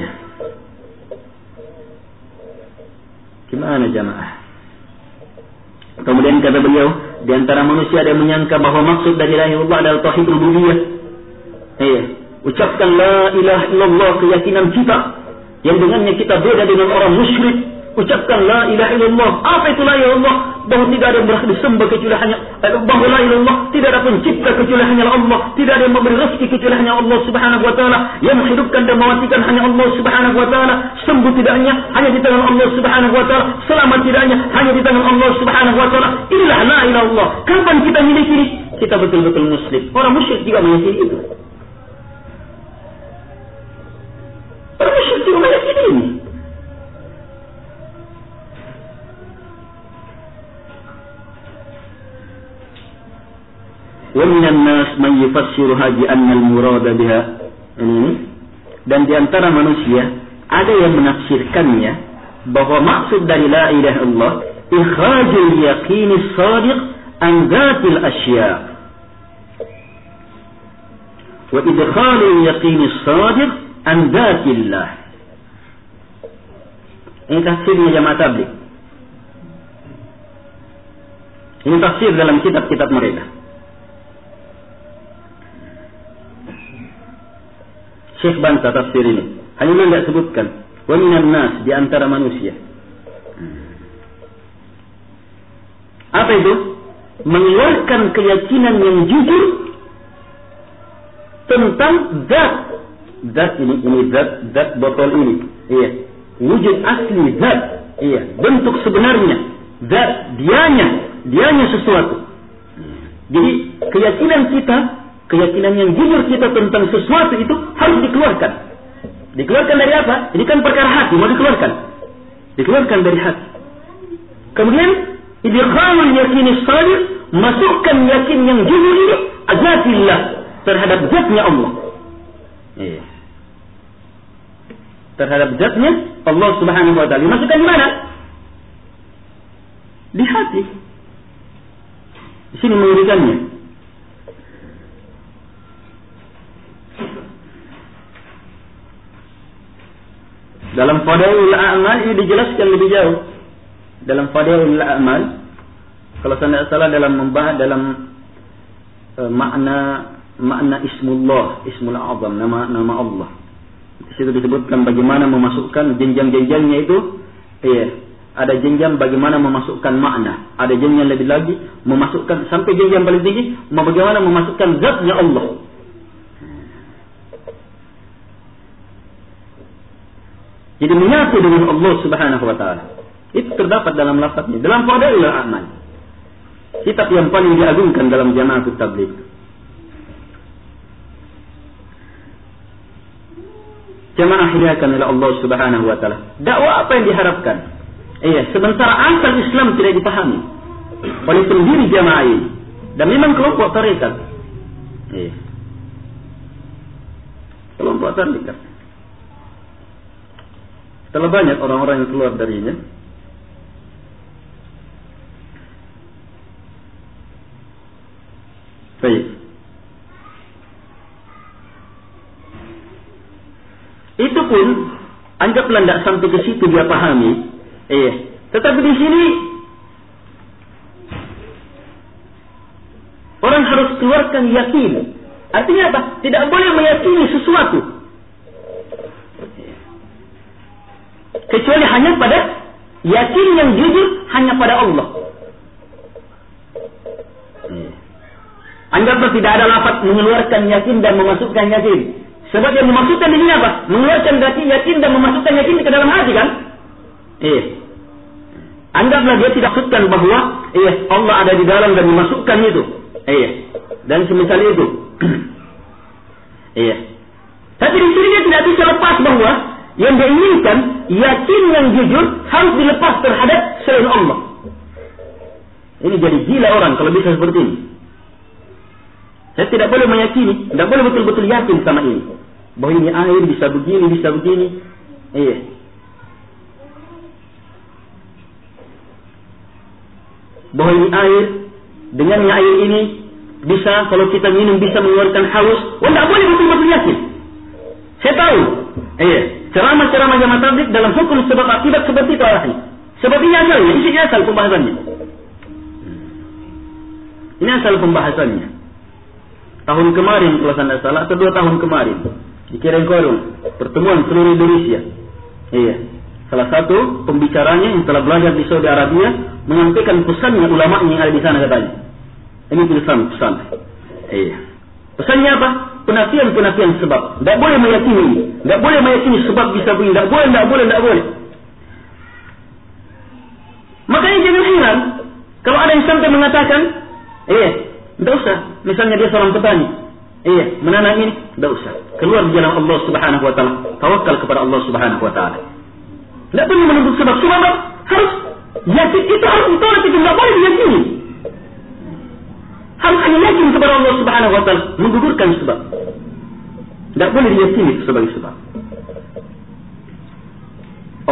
Gimana jamaah? Kemudian kata beliau, di antara manusia ada yang menyangka bahwa maksud dari la ilaha illallah adalah tauhid rububiyah. Iya. Ucapkan la ilaha illallah, keyakinan kita yang dengannya kita beda dengan orang musyrik. Ucapkan la ilaha illallah. Apa itu la ilaha illallah? Bahwa tidak ada yang berhak disembah kecuali hanya bahwa la ilaha illallah, tidak ada pencipta kecuali hanya Allah, tidak ada yang memberi rezeki kecuali hanya Allah Subhanahu wa taala, yang menghidupkan dan mematikan hanya Allah Subhanahu wa taala, sembuh tidaknya hanya di tangan Allah Subhanahu wa taala, selamat tidaknya hanya di tangan Allah Subhanahu wa taala. Inilah la ilaha illallah. Kapan kita miliki ini? Kita betul-betul muslim. Orang musyrik juga meyakini itu. Orang musyrik juga meyakini ini. ومن الناس من يفسرها بأن المراد بها ini Dan di antara manusia ada yang menafsirkannya bahwa maksud dari la ilaha illallah ikhrajul yaqini shadiq an dzatil asya wa idkhalul yaqini shadiq an dzatillah. Ini tafsirnya jamaah tabligh. Ini tafsir dalam kitab-kitab mereka. Syekh bantah tafsir ini. Hanya tidak sebutkan. Wa minan nas, di antara manusia. Apa itu? Mengeluarkan keyakinan yang jujur tentang zat. Zat ini, ini zat, zat botol ini. Iya. Wujud asli zat. Iya. Bentuk sebenarnya. Zat, dianya. Dianya sesuatu. Jadi keyakinan kita, keyakinan yang jujur kita tentang sesuatu itu harus dikeluarkan. Dikeluarkan dari apa? Ini kan perkara hati, mau dikeluarkan. Dikeluarkan dari hati. Kemudian idkhalul yaqini shadiq, masukkan yakin yang jujur ini azatillah, terhadap zatnya Allah. Iya. Terhadap zatnya Allah Subhanahu wa taala. Masukkan di mana? Di hati. Di sini mengerikannya. Dalam Fadailul A'mal ini dijelaskan lebih jauh. Dalam Fadailul A'mal, kalau saya tidak salah dalam membahas dalam uh, makna makna Ismullah, Ismul Azam, nama nama Allah. Di situ disebutkan bagaimana memasukkan jenjang-jenjangnya itu. Iya. Ada jenjang bagaimana memasukkan makna. Ada jenjang lebih lagi memasukkan sampai jenjang paling tinggi bagaimana memasukkan zatnya Allah. Jadi menyatu dengan Allah Subhanahu wa taala. Itu terdapat dalam lafaznya, dalam Fadailul A'mal. Kitab yang paling diagungkan dalam jamaah tabligh. Jamaah hidayahkan oleh Allah Subhanahu wa taala. Dakwah apa yang diharapkan? Iya, sementara asal Islam tidak dipahami oleh sendiri jamaah ini, dan memang kelompok tarekat. Iya. Kelompok tarekat. Telah banyak orang-orang yang keluar darinya. Baik. Itu pun anggaplah tidak sampai ke situ dia pahami. Iya. Tetapi di sini orang harus keluarkan yakin. Artinya apa? Tidak boleh meyakini sesuatu kecuali hanya pada yakin yang jujur hanya pada Allah. Anggaplah tidak ada lafaz mengeluarkan yakin dan memasukkan yakin. Sebab yang dimaksudkan di sini apa? Mengeluarkan yakin, yakin dan memasukkan yakin ke dalam hati kan? Iya. Anggaplah dia tidak maksudkan bahwa iya Allah ada di dalam dan memasukkan itu. Iya. Dan semisal itu. Iya. Tapi di sini dia tidak bisa lepas bahwa yang dia inginkan yakin yang jujur harus dilepas terhadap selain Allah. Ini jadi gila orang kalau bisa seperti ini. Saya tidak boleh meyakini, tidak boleh betul-betul yakin sama ini. Bahwa ini air bisa begini, bisa begini. Iya. Bahwa ini air, dengannya air ini bisa, kalau kita minum bisa mengeluarkan haus. Oh, tidak boleh betul-betul yakin. Saya tahu. Iya. Ceramah-ceramah jamaah tabligh dalam hukum sebab akibat seperti itu arahnya. Sebab ini asalnya, ini asal pembahasannya. Ini asal pembahasannya. Tahun kemarin kalau saya tidak salah, atau dua tahun kemarin di Kirengkorong, pertemuan seluruh Indonesia. Iya. Salah satu pembicaranya yang telah belajar di Saudi Arabia menyampaikan pesannya ulama yang ada di sana katanya. Ini pesan pesan. Iya. Pesannya apa? Penafian-penafian sebab. Tidak boleh meyakini. Tidak boleh meyakini sebab bisa begini. Tidak boleh, tidak boleh, tidak boleh. Makanya jangan heran kalau ada yang sampai mengatakan, iya, tidak usah. Misalnya dia seorang petani, iya, menanam ini, tidak usah. Keluar di jalan Allah Subhanahu wa taala. Tawakal kepada Allah Subhanahu wa taala. Tidak perlu menuntut sebab. Sebab harus yakin, itu harus ditolak, itu tidak boleh diyakini. Harus hanya yakin kepada Allah Subhanahu wa taala, menggugurkan sebab. Tidak boleh diyakini sebagai sebab.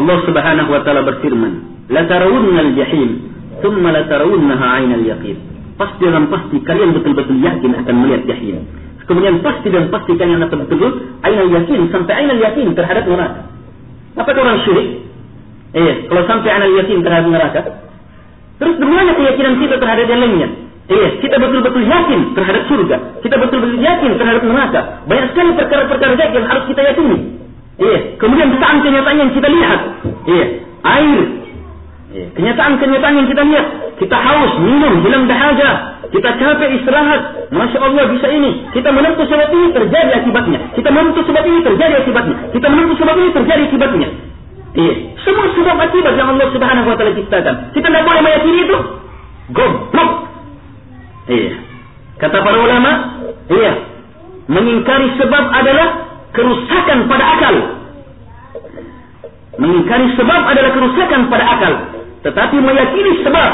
Allah Subhanahu wa taala berfirman, "La tarawunnal jahim, tsumma la tarawunnaha 'ainal yaqin." Pasti dan pasti kalian betul-betul yakin akan melihat jahim. Kemudian pasti dan pasti kalian akan betul-betul 'ainal yaqin, sampai 'ainal yaqin terhadap neraka. Apa orang syirik? Eh, kalau sampai 'ainal yaqin terhadap neraka, terus bagaimana keyakinan kita terhadap yang lainnya? Eh, kita betul-betul yakin terhadap surga. Kita betul-betul yakin terhadap neraka. Banyak sekali perkara-perkara yang harus kita yakini. Eh, kemudian kenyataan-kenyataan yang kita lihat. Eh, air. Eh, kenyataan-kenyataan yang kita lihat. Kita haus, minum, hilang dahaga. Kita capek istirahat. Masya Allah bisa ini. Kita menempuh sebab ini terjadi akibatnya. Kita menempuh sebab ini terjadi akibatnya. Kita menempuh sebab ini terjadi akibatnya. Eh, semua sebab akibat yang Allah Subhanahu wa taala ciptakan. Kita tidak boleh meyakini itu. Goblok. Iya. Kata para ulama, iya, mengingkari sebab adalah kerusakan pada akal. Mengingkari sebab adalah kerusakan pada akal. Tetapi meyakini sebab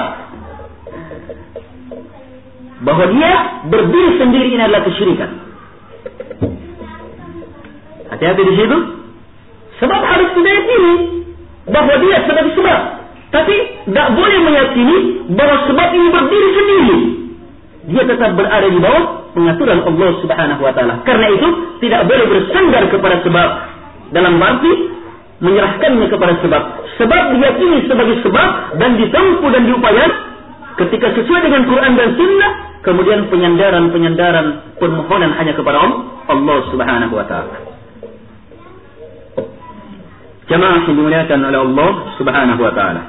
bahwa dia berdiri sendiri ini adalah kesyirikan. Hati-hati di situ. Sebab harus kita yakini bahwa dia sebagai sebab. Tapi tidak boleh meyakini bahwa sebab ini berdiri sendiri. Dia tetap berada di bawah pengaturan Allah Subhanahu wa taala. Karena itu tidak boleh bersandar kepada sebab. Dalam arti menyerahkannya kepada sebab. Sebab diyakini sebagai sebab dan ditempuh dan diupayakan ketika sesuai dengan Quran dan Sunnah. Kemudian penyandaran-penyandaran permohonan hanya kepada Allah Subhanahu wa taala. Jamaah yang dimuliakan oleh Allah Subhanahu wa taala.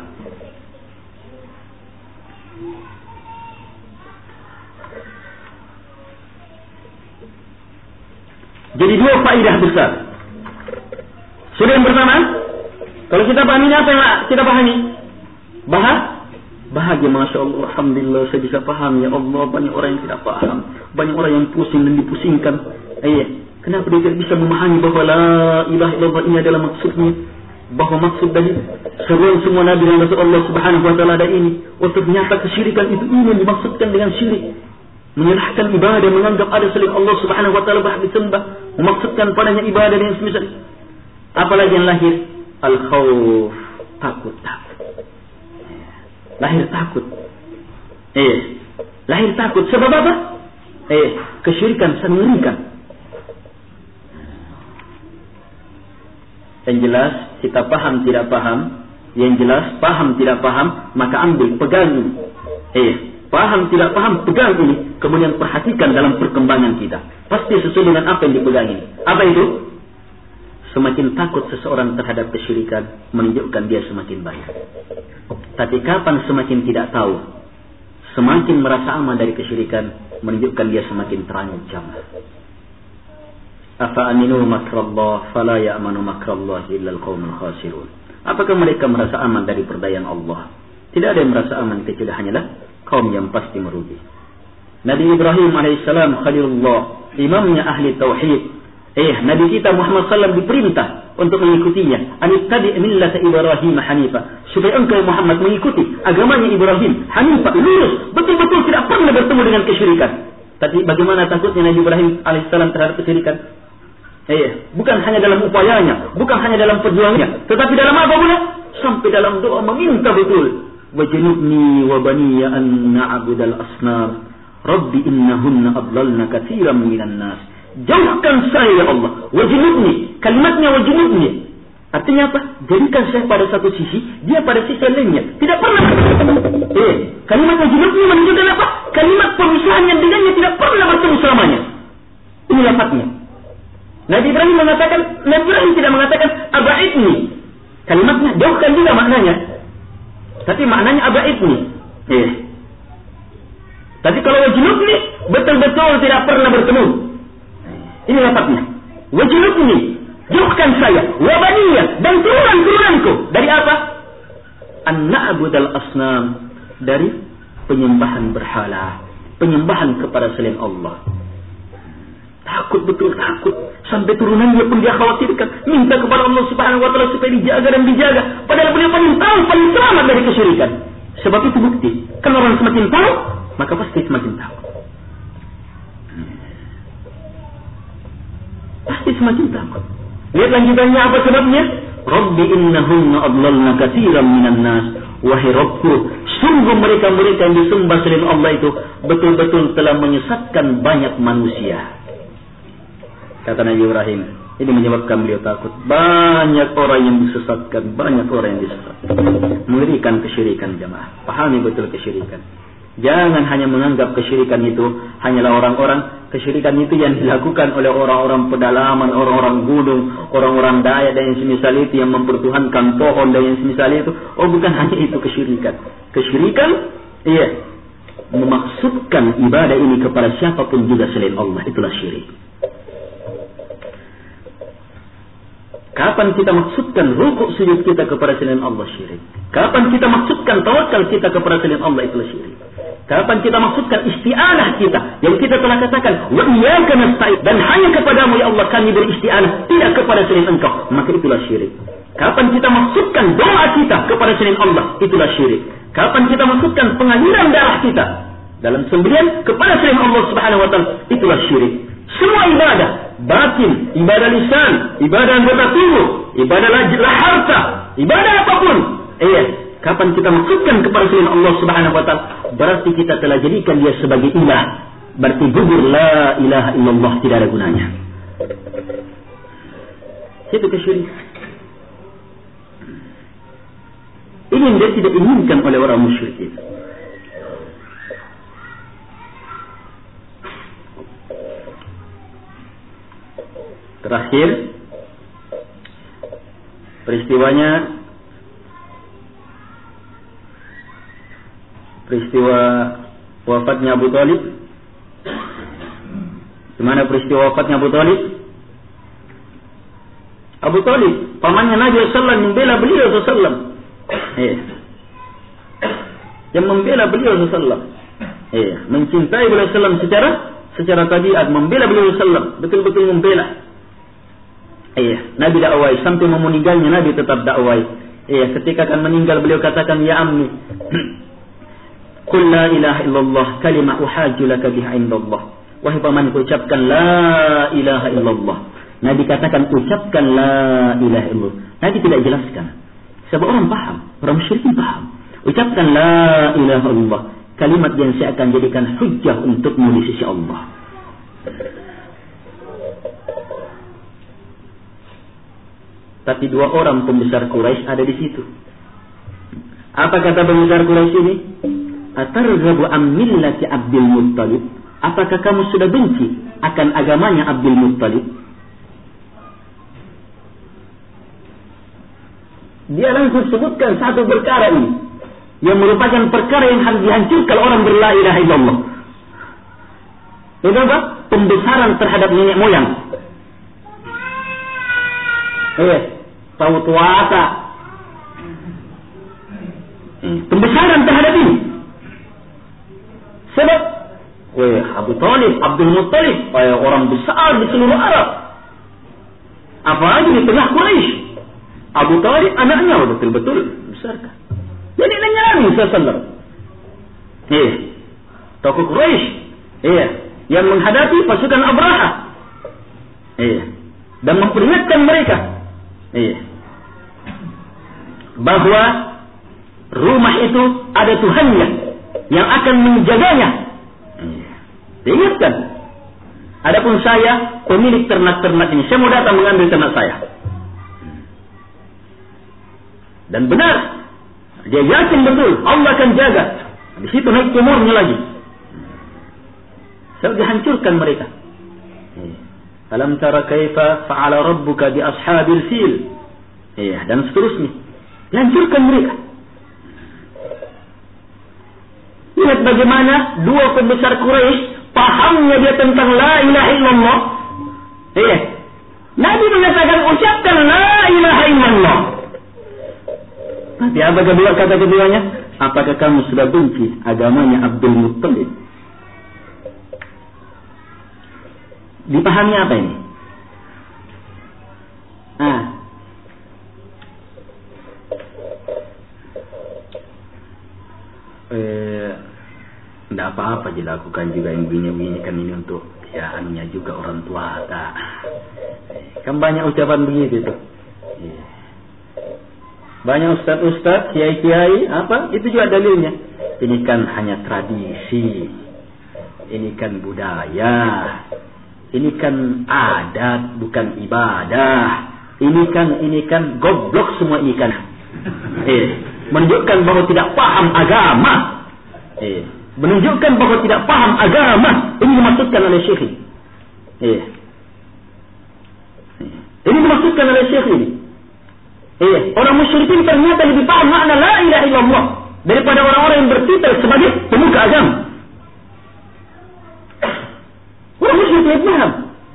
Jadi dua faedah besar. Sudah yang pertama, kalau kita pahami apa yang kita pahami? Bahas, bahagia, Masya Allah, Alhamdulillah saya bisa paham, ya Allah. Banyak orang yang tidak paham, banyak orang yang pusing dan dipusingkan. Eh, kenapa dia tidak bisa memahami bahwa la ilaha illallah ini adalah maksudnya? Bahwa maksud dari seruan semua Nabi dan Rasul Allah Subhanahu wa taala ada ini. Oh, ternyata kesyirikan itu ini yang dimaksudkan dengan syirik. Menyerahkan ibadah, menganggap ada selain Allah Subhanahu wa taala berhak disembah, memaksudkan padanya ibadah yang semisal. Apalagi yang lahir al-khauf, takut, takut. Lahir takut. Eh, lahir takut sebab apa? Eh, kesyirikan sangat mengerikan. Yang jelas kita paham tidak paham, yang jelas paham tidak paham, maka ambil pegang. Eh, paham tidak paham, pegang ini. Kemudian perhatikan dalam perkembangan kita. Pasti sesuai dengan apa yang dipegang ini. Apa itu? Semakin takut seseorang terhadap kesyirikan, menunjukkan dia semakin baik. Tapi kapan semakin tidak tahu, semakin merasa aman dari kesyirikan, menunjukkan dia semakin terancam. Afa aminu makrallah, fala ya'manu makrallah illa al-qaumul khasirun. Apakah mereka merasa aman dari perdayaan Allah? Tidak ada yang merasa aman kecuali hanyalah kaum yang pasti merugi. Nabi Ibrahim alaihissalam Khalilullah, imamnya ahli tauhid. Eh, Nabi kita Muhammad sallallahu alaihi wasallam diperintah untuk mengikutinya. Anittabi millata Ibrahim hanifah. Supaya engkau Muhammad mengikuti agamanya Ibrahim hanifah, lurus, betul-betul tidak pernah bertemu dengan kesyirikan. Tapi bagaimana takutnya Nabi Ibrahim alaihissalam terhadap kesyirikan? Eh, bukan hanya dalam upayanya, bukan hanya dalam perjuangannya, tetapi dalam apa pula? Sampai dalam doa meminta betul. Wajnubni wa baniya an na'budal asnam. Rabbi innahunna adlalna katsiran minan nas. Jauhkan saya ya Allah. Wajnubni, kalimatnya wajnubni. Artinya apa? Jadikan saya pada satu sisi, dia pada sisi lainnya. Tidak pernah. Eh, kalimat wajnubni menunjukkan apa? Kalimat pemisahan yang dengannya tidak pernah bertemu selamanya. Ini lafadznya. Nabi Ibrahim mengatakan, Nabi Ibrahim tidak mengatakan aba'idni. Kalimatnya jauhkan juga maknanya. Tapi maknanya aba'idni. Eh. Tapi kalau wajnubni, betul-betul tidak pernah bertemu. Ini lafadznya. Wajnubni, jauhkan saya, wabaniyah, dan turunan-turunanku. Dari apa? An-na'budal asnam. Dari penyembahan berhala. Penyembahan kepada selain Allah. Takut, betul takut. Sampai turunannya pun dia khawatirkan. Minta kepada Allah Subhanahu wa taala supaya dijaga dan dijaga. Padahal beliau paling tahu, paling selamat dari kesyirikan. Sebab itu bukti. Kalau orang semakin tahu, maka pasti semakin takut. Pasti semakin takut. Lihat lanjutannya apa sebabnya? Rabbi innahunna adlalna katsiran minan nas. Wahai Rabbku, sungguh mereka-mereka yang disembah selain Allah itu betul-betul telah menyesatkan banyak manusia. Kata Nabi Ibrahim, ini menyebabkan beliau takut. Banyak orang yang disesatkan, banyak orang yang disesatkan. Mengerikan kesyirikan jamaah. Pahami betul kesyirikan. Jangan hanya menganggap kesyirikan itu hanyalah orang-orang. Kesyirikan itu yang dilakukan oleh orang-orang pedalaman, orang-orang gunung, orang-orang Dayak dan yang semisal itu yang mempertuhankan pohon dan yang semisal itu. Oh, bukan hanya itu kesyirikan. Kesyirikan, iya, memaksudkan ibadah ini kepada siapapun juga selain Allah. Itulah syirik. Kapan kita maksudkan rukuk sujud kita kepada selain Allah, syirik. Kapan kita maksudkan tawakal kita kepada selain Allah, itulah syirik. Kapan kita maksudkan isti'anah kita yang kita telah katakan wa iyyaka nasta'in dan hanya kepadamu ya Allah kami beristi'anah, tidak kepada selain Engkau, maka itulah syirik. Kapan kita maksudkan doa kita kepada selain Allah, itulah syirik. Kapan kita maksudkan pengaliran darah kita dalam sembelihan kepada selain Allah Subhanahu wa taala, itulah syirik. Semua ibadah batin, ibadah lisan, ibadah anggota tubuh, ibadah lah harta, ibadah apapun, iya, kapan kita maksudkan kepada selain Allah Subhanahu wa taala, berarti kita telah jadikan dia sebagai ilah. Berarti gugur la ilaha illallah, tidak ada gunanya. Itu kesyirikan. Ini yang dia tidak inginkan oleh orang musyrik itu. Terakhir, peristiwanya peristiwa wafatnya Abu Thalib. Di mana peristiwa wafatnya Abu Thalib? Abu Thalib, pamannya Nabi sallallahu alaihi wasallam, membela beliau sallallahu alaihi wasallam. Eh. Yang membela beliau sallallahu alaihi wasallam. Eh, mencintai beliau sallallahu alaihi wasallam secara secara tabiat, membela beliau sallallahu alaihi wasallam, betul-betul membela. Iya, Nabi dakwai sampai mau meninggalnya Nabi tetap dakwai. Iya, ketika akan meninggal beliau katakan, ya ammi, qul la ilaha illallah kalimah uhajju laka biha indallah. Wahai pamanku, ucapkan la ilaha illallah. Nabi katakan ucapkan la ilaha illallah. Nabi tidak jelaskan. Sebab orang paham, orang musyrikin paham. Ucapkan la ilaha illallah, kalimat yang saya akan jadikan hujjah untukmu di sisi Allah. Tapi dua orang pembesar Quraisy ada di situ. Apa kata pembesar Quraisy ini? Atarghabu am millati Abdul Muttalib? Apakah kamu sudah benci akan agamanya Abdul Muttalib? Dia langsung sebutkan satu perkara ini yang merupakan perkara yang harus dihancurkan orang berla ilaha illallah. Itu apa? Pembesaran terhadap nenek moyang. Eh, tahu tuasa. Pembesaran terhadap ini. Sebab weh, Abu Thalib, Abdul Muttalib, orang besar di seluruh Arab. Apalagi di tengah Quraisy. Abu Thalib anaknya betul-betul besar kan. Jadi neneknya Nabi sallallahu alaihi wasallam. Eh, tokoh Quraisy, iya, yang menghadapi pasukan Abraha. Iya, dan memperingatkan mereka. Iya, bahwa rumah itu ada Tuhannya yang akan menjaganya. Diingatkan. Adapun saya pemilik ternak-ternak ini, saya mau datang mengambil ternak saya. Dan benar, dia yakin betul Allah akan jaga. Di situ naik umurnya lagi. Saya dihancurkan mereka. Alam tara kaifa fa'ala rabbuka bi ashabil fil. Iya, dan seterusnya. Dihancurkan mereka. Lihat bagaimana dua pembesar Quraisy pahamnya dia tentang la ilaha illallah. Iya. Nabi mengatakan ucapkan la ilaha illallah. Tapi apa kedua kata keduanya? Apakah kamu sudah benci agamanya Abdul Muttalib? Dipahami apa ini? Ah. Eh, tidak apa-apa dilakukan juga yang bunyi-bunyikan ini untuk ya anunya juga orang tua. Nah, kan banyak ucapan begitu tuh. Banyak ustaz-ustaz, kiai-kiai, apa? Itu juga dalilnya. Ini kan hanya tradisi. Ini kan budaya. Ini kan adat, bukan ibadah. Ini kan, ini kan goblok semua ini kan. Eh, menunjukkan bahwa tidak paham agama. Eh, menunjukkan bahwa tidak paham agama. Ini dimaksudkan oleh Syekh. Eh. Ini dimaksudkan oleh Syekh ini. Eh, orang musyrikin ternyata lebih paham makna la ilaha illallah daripada orang-orang yang bertitel sebagai pemuka agama. Orang musyrik tidak paham.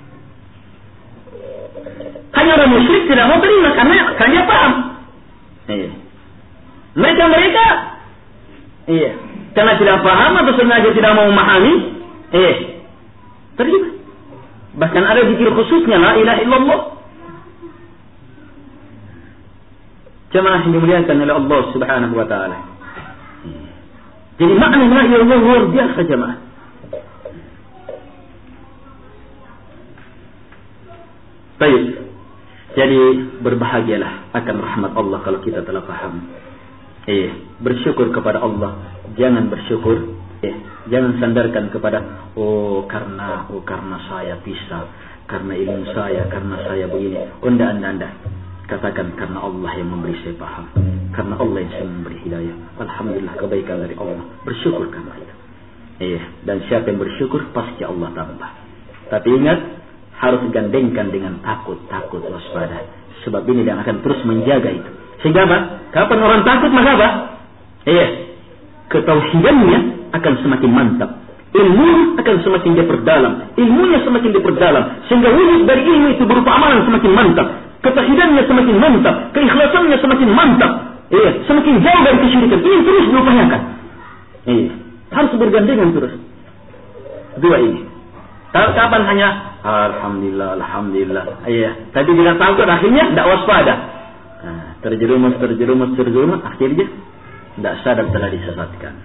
Hanya orang musyrik tidak mau terima karena hanya paham. Eh. Mereka mereka, iya, karena tidak paham atau sengaja tidak mau memahami, eh, terima. Bahkan ada zikir khususnya la ilaha illallah. Jemaah yang dimuliakan oleh Allah Subhanahu wa taala. Jadi makna la ilaha illallah luar biasa jemaah. Baik. Jadi berbahagialah akan rahmat Allah kalau kita telah paham. Eh, bersyukur kepada Allah. Jangan bersyukur. Eh, jangan sandarkan kepada oh karena oh karena saya bisa, karena ilmu saya, karena saya begini. Anda anda anda. Katakan karena Allah yang memberi saya paham, karena Allah yang saya memberi hidayah. Alhamdulillah kebaikan dari Allah. Bersyukur karena itu. Eh, dan siapa yang bersyukur pasti Allah tambah. Tapi ingat, harus gandengkan dengan takut, takut waspada. Sebab ini yang akan terus menjaga itu. Sehingga apa? Kapan orang takut maka apa? Eh, ketauhidannya akan semakin mantap. Ilmu akan semakin diperdalam. Ilmunya semakin diperdalam. Sehingga wujud dari ilmu itu berupa amalan semakin mantap. Ketahidannya semakin mantap, keikhlasannya semakin mantap, iya, semakin jauh dari kesyirikan. Ini terus diupayakan. Iya, harus bergandengan terus. Dua ini. Kapan hanya alhamdulillah, alhamdulillah. Iya, tapi bila takut akhirnya tidak waspada. Nah, terjerumus, terjerumus, terjerumus, akhirnya tidak sadar telah disesatkan.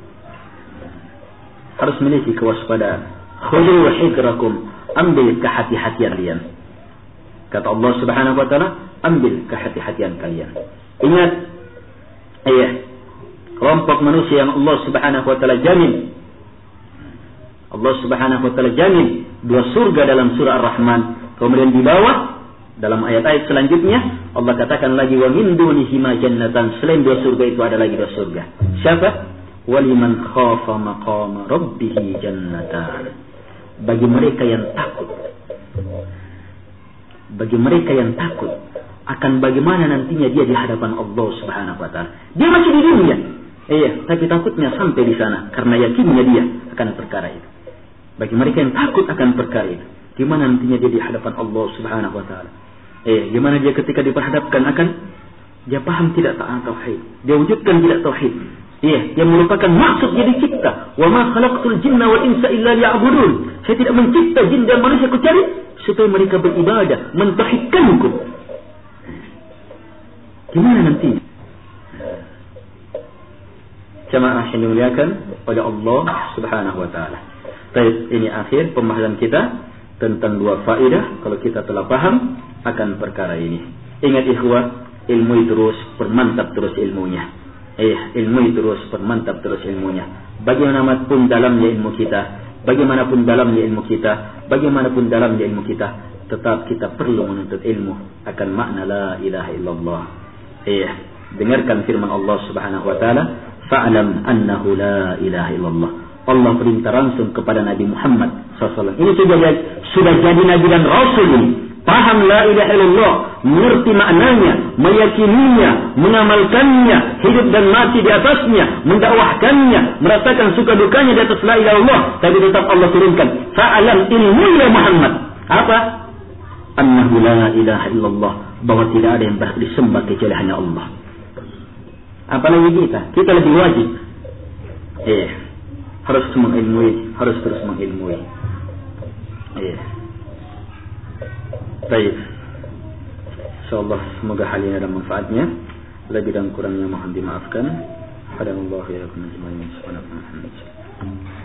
Harus memiliki kewaspadaan. Khudhu hidrakum, ambil kehati-hatian kalian. Kata Allah Subhanahu wa taala, ambil kehati-hatian kalian. Ingat, ayah, kelompok manusia yang Allah Subhanahu wa taala jamin. Allah Subhanahu wa taala jamin dua surga dalam surah Ar-Rahman. Kemudian di bawah dalam ayat-ayat selanjutnya Allah katakan lagi wa min dunihima jannatan. Selain dua surga itu ada lagi dua surga. Siapa? Waliman khafa maqama rabbih jannatan. Bagi mereka yang takut, bagi mereka yang takut akan bagaimana nantinya dia di hadapan Allah Subhanahu wa taala. Dia masih di dunia. Iya, tapi takutnya sampai di sana karena yakinnya dia akan perkara itu. Bagi mereka yang takut akan perkara itu, gimana nantinya dia di hadapan Allah Subhanahu wa taala. Eh, gimana dia ketika diperhadapkan akan dia paham tidak ta'ala tauhid. Dia wujudkan tidak tauhid. Iya, yang merupakan maksud jadi cipta. Wa ma khalaqtul jinna wal insa illa liya'budun. Saya tidak mencipta jin dan manusia kecuali supaya mereka beribadah, mentauhidkanku. Gimana nanti? Jamaah yang dimuliakan oleh Allah Subhanahu wa taala. Baik, ini akhir pembahasan kita tentang dua faedah kalau kita telah paham akan perkara ini. Ingat ikhwah, ilmu itu terus permantap terus ilmunya. Eh, ilmu itu terus permantap terus ilmunya. Bagaimanapun dalamnya ilmu kita, bagaimanapun dalamnya ilmu kita, bagaimanapun dalamnya ilmu kita, tetap kita perlu menuntut ilmu akan makna la ilaha illallah. Eh, dengarkan firman Allah Subhanahu wa taala, fa'lam annahu la ilaha illallah. Allah perintah langsung kepada Nabi Muhammad sallallahu alaihi wasallam. Ini sudah jadi, sudah jadi nabi dan rasul ini. Paham la ilaha illallah, mengerti maknanya, meyakininya, mengamalkannya, hidup dan mati di atasnya, mendakwahkannya, merasakan suka dukanya di atas la ilaha illallah. Tapi tetap Allah turunkan, fa'alam ilmu ya Muhammad. Apa? Annahu la ilaha illallah, bahwa tidak ada yang berhak disembah kecuali hanya Allah. Apalagi kita, kita lebih wajib. Eh, harus mengilmui, harus terus mengilmui. Eh. Baik. Insyaallah semoga hal ini ada manfaatnya. Lebih dan kurangnya mohon dimaafkan. Hadallahu ya rabbana subhanahu wa ta'ala.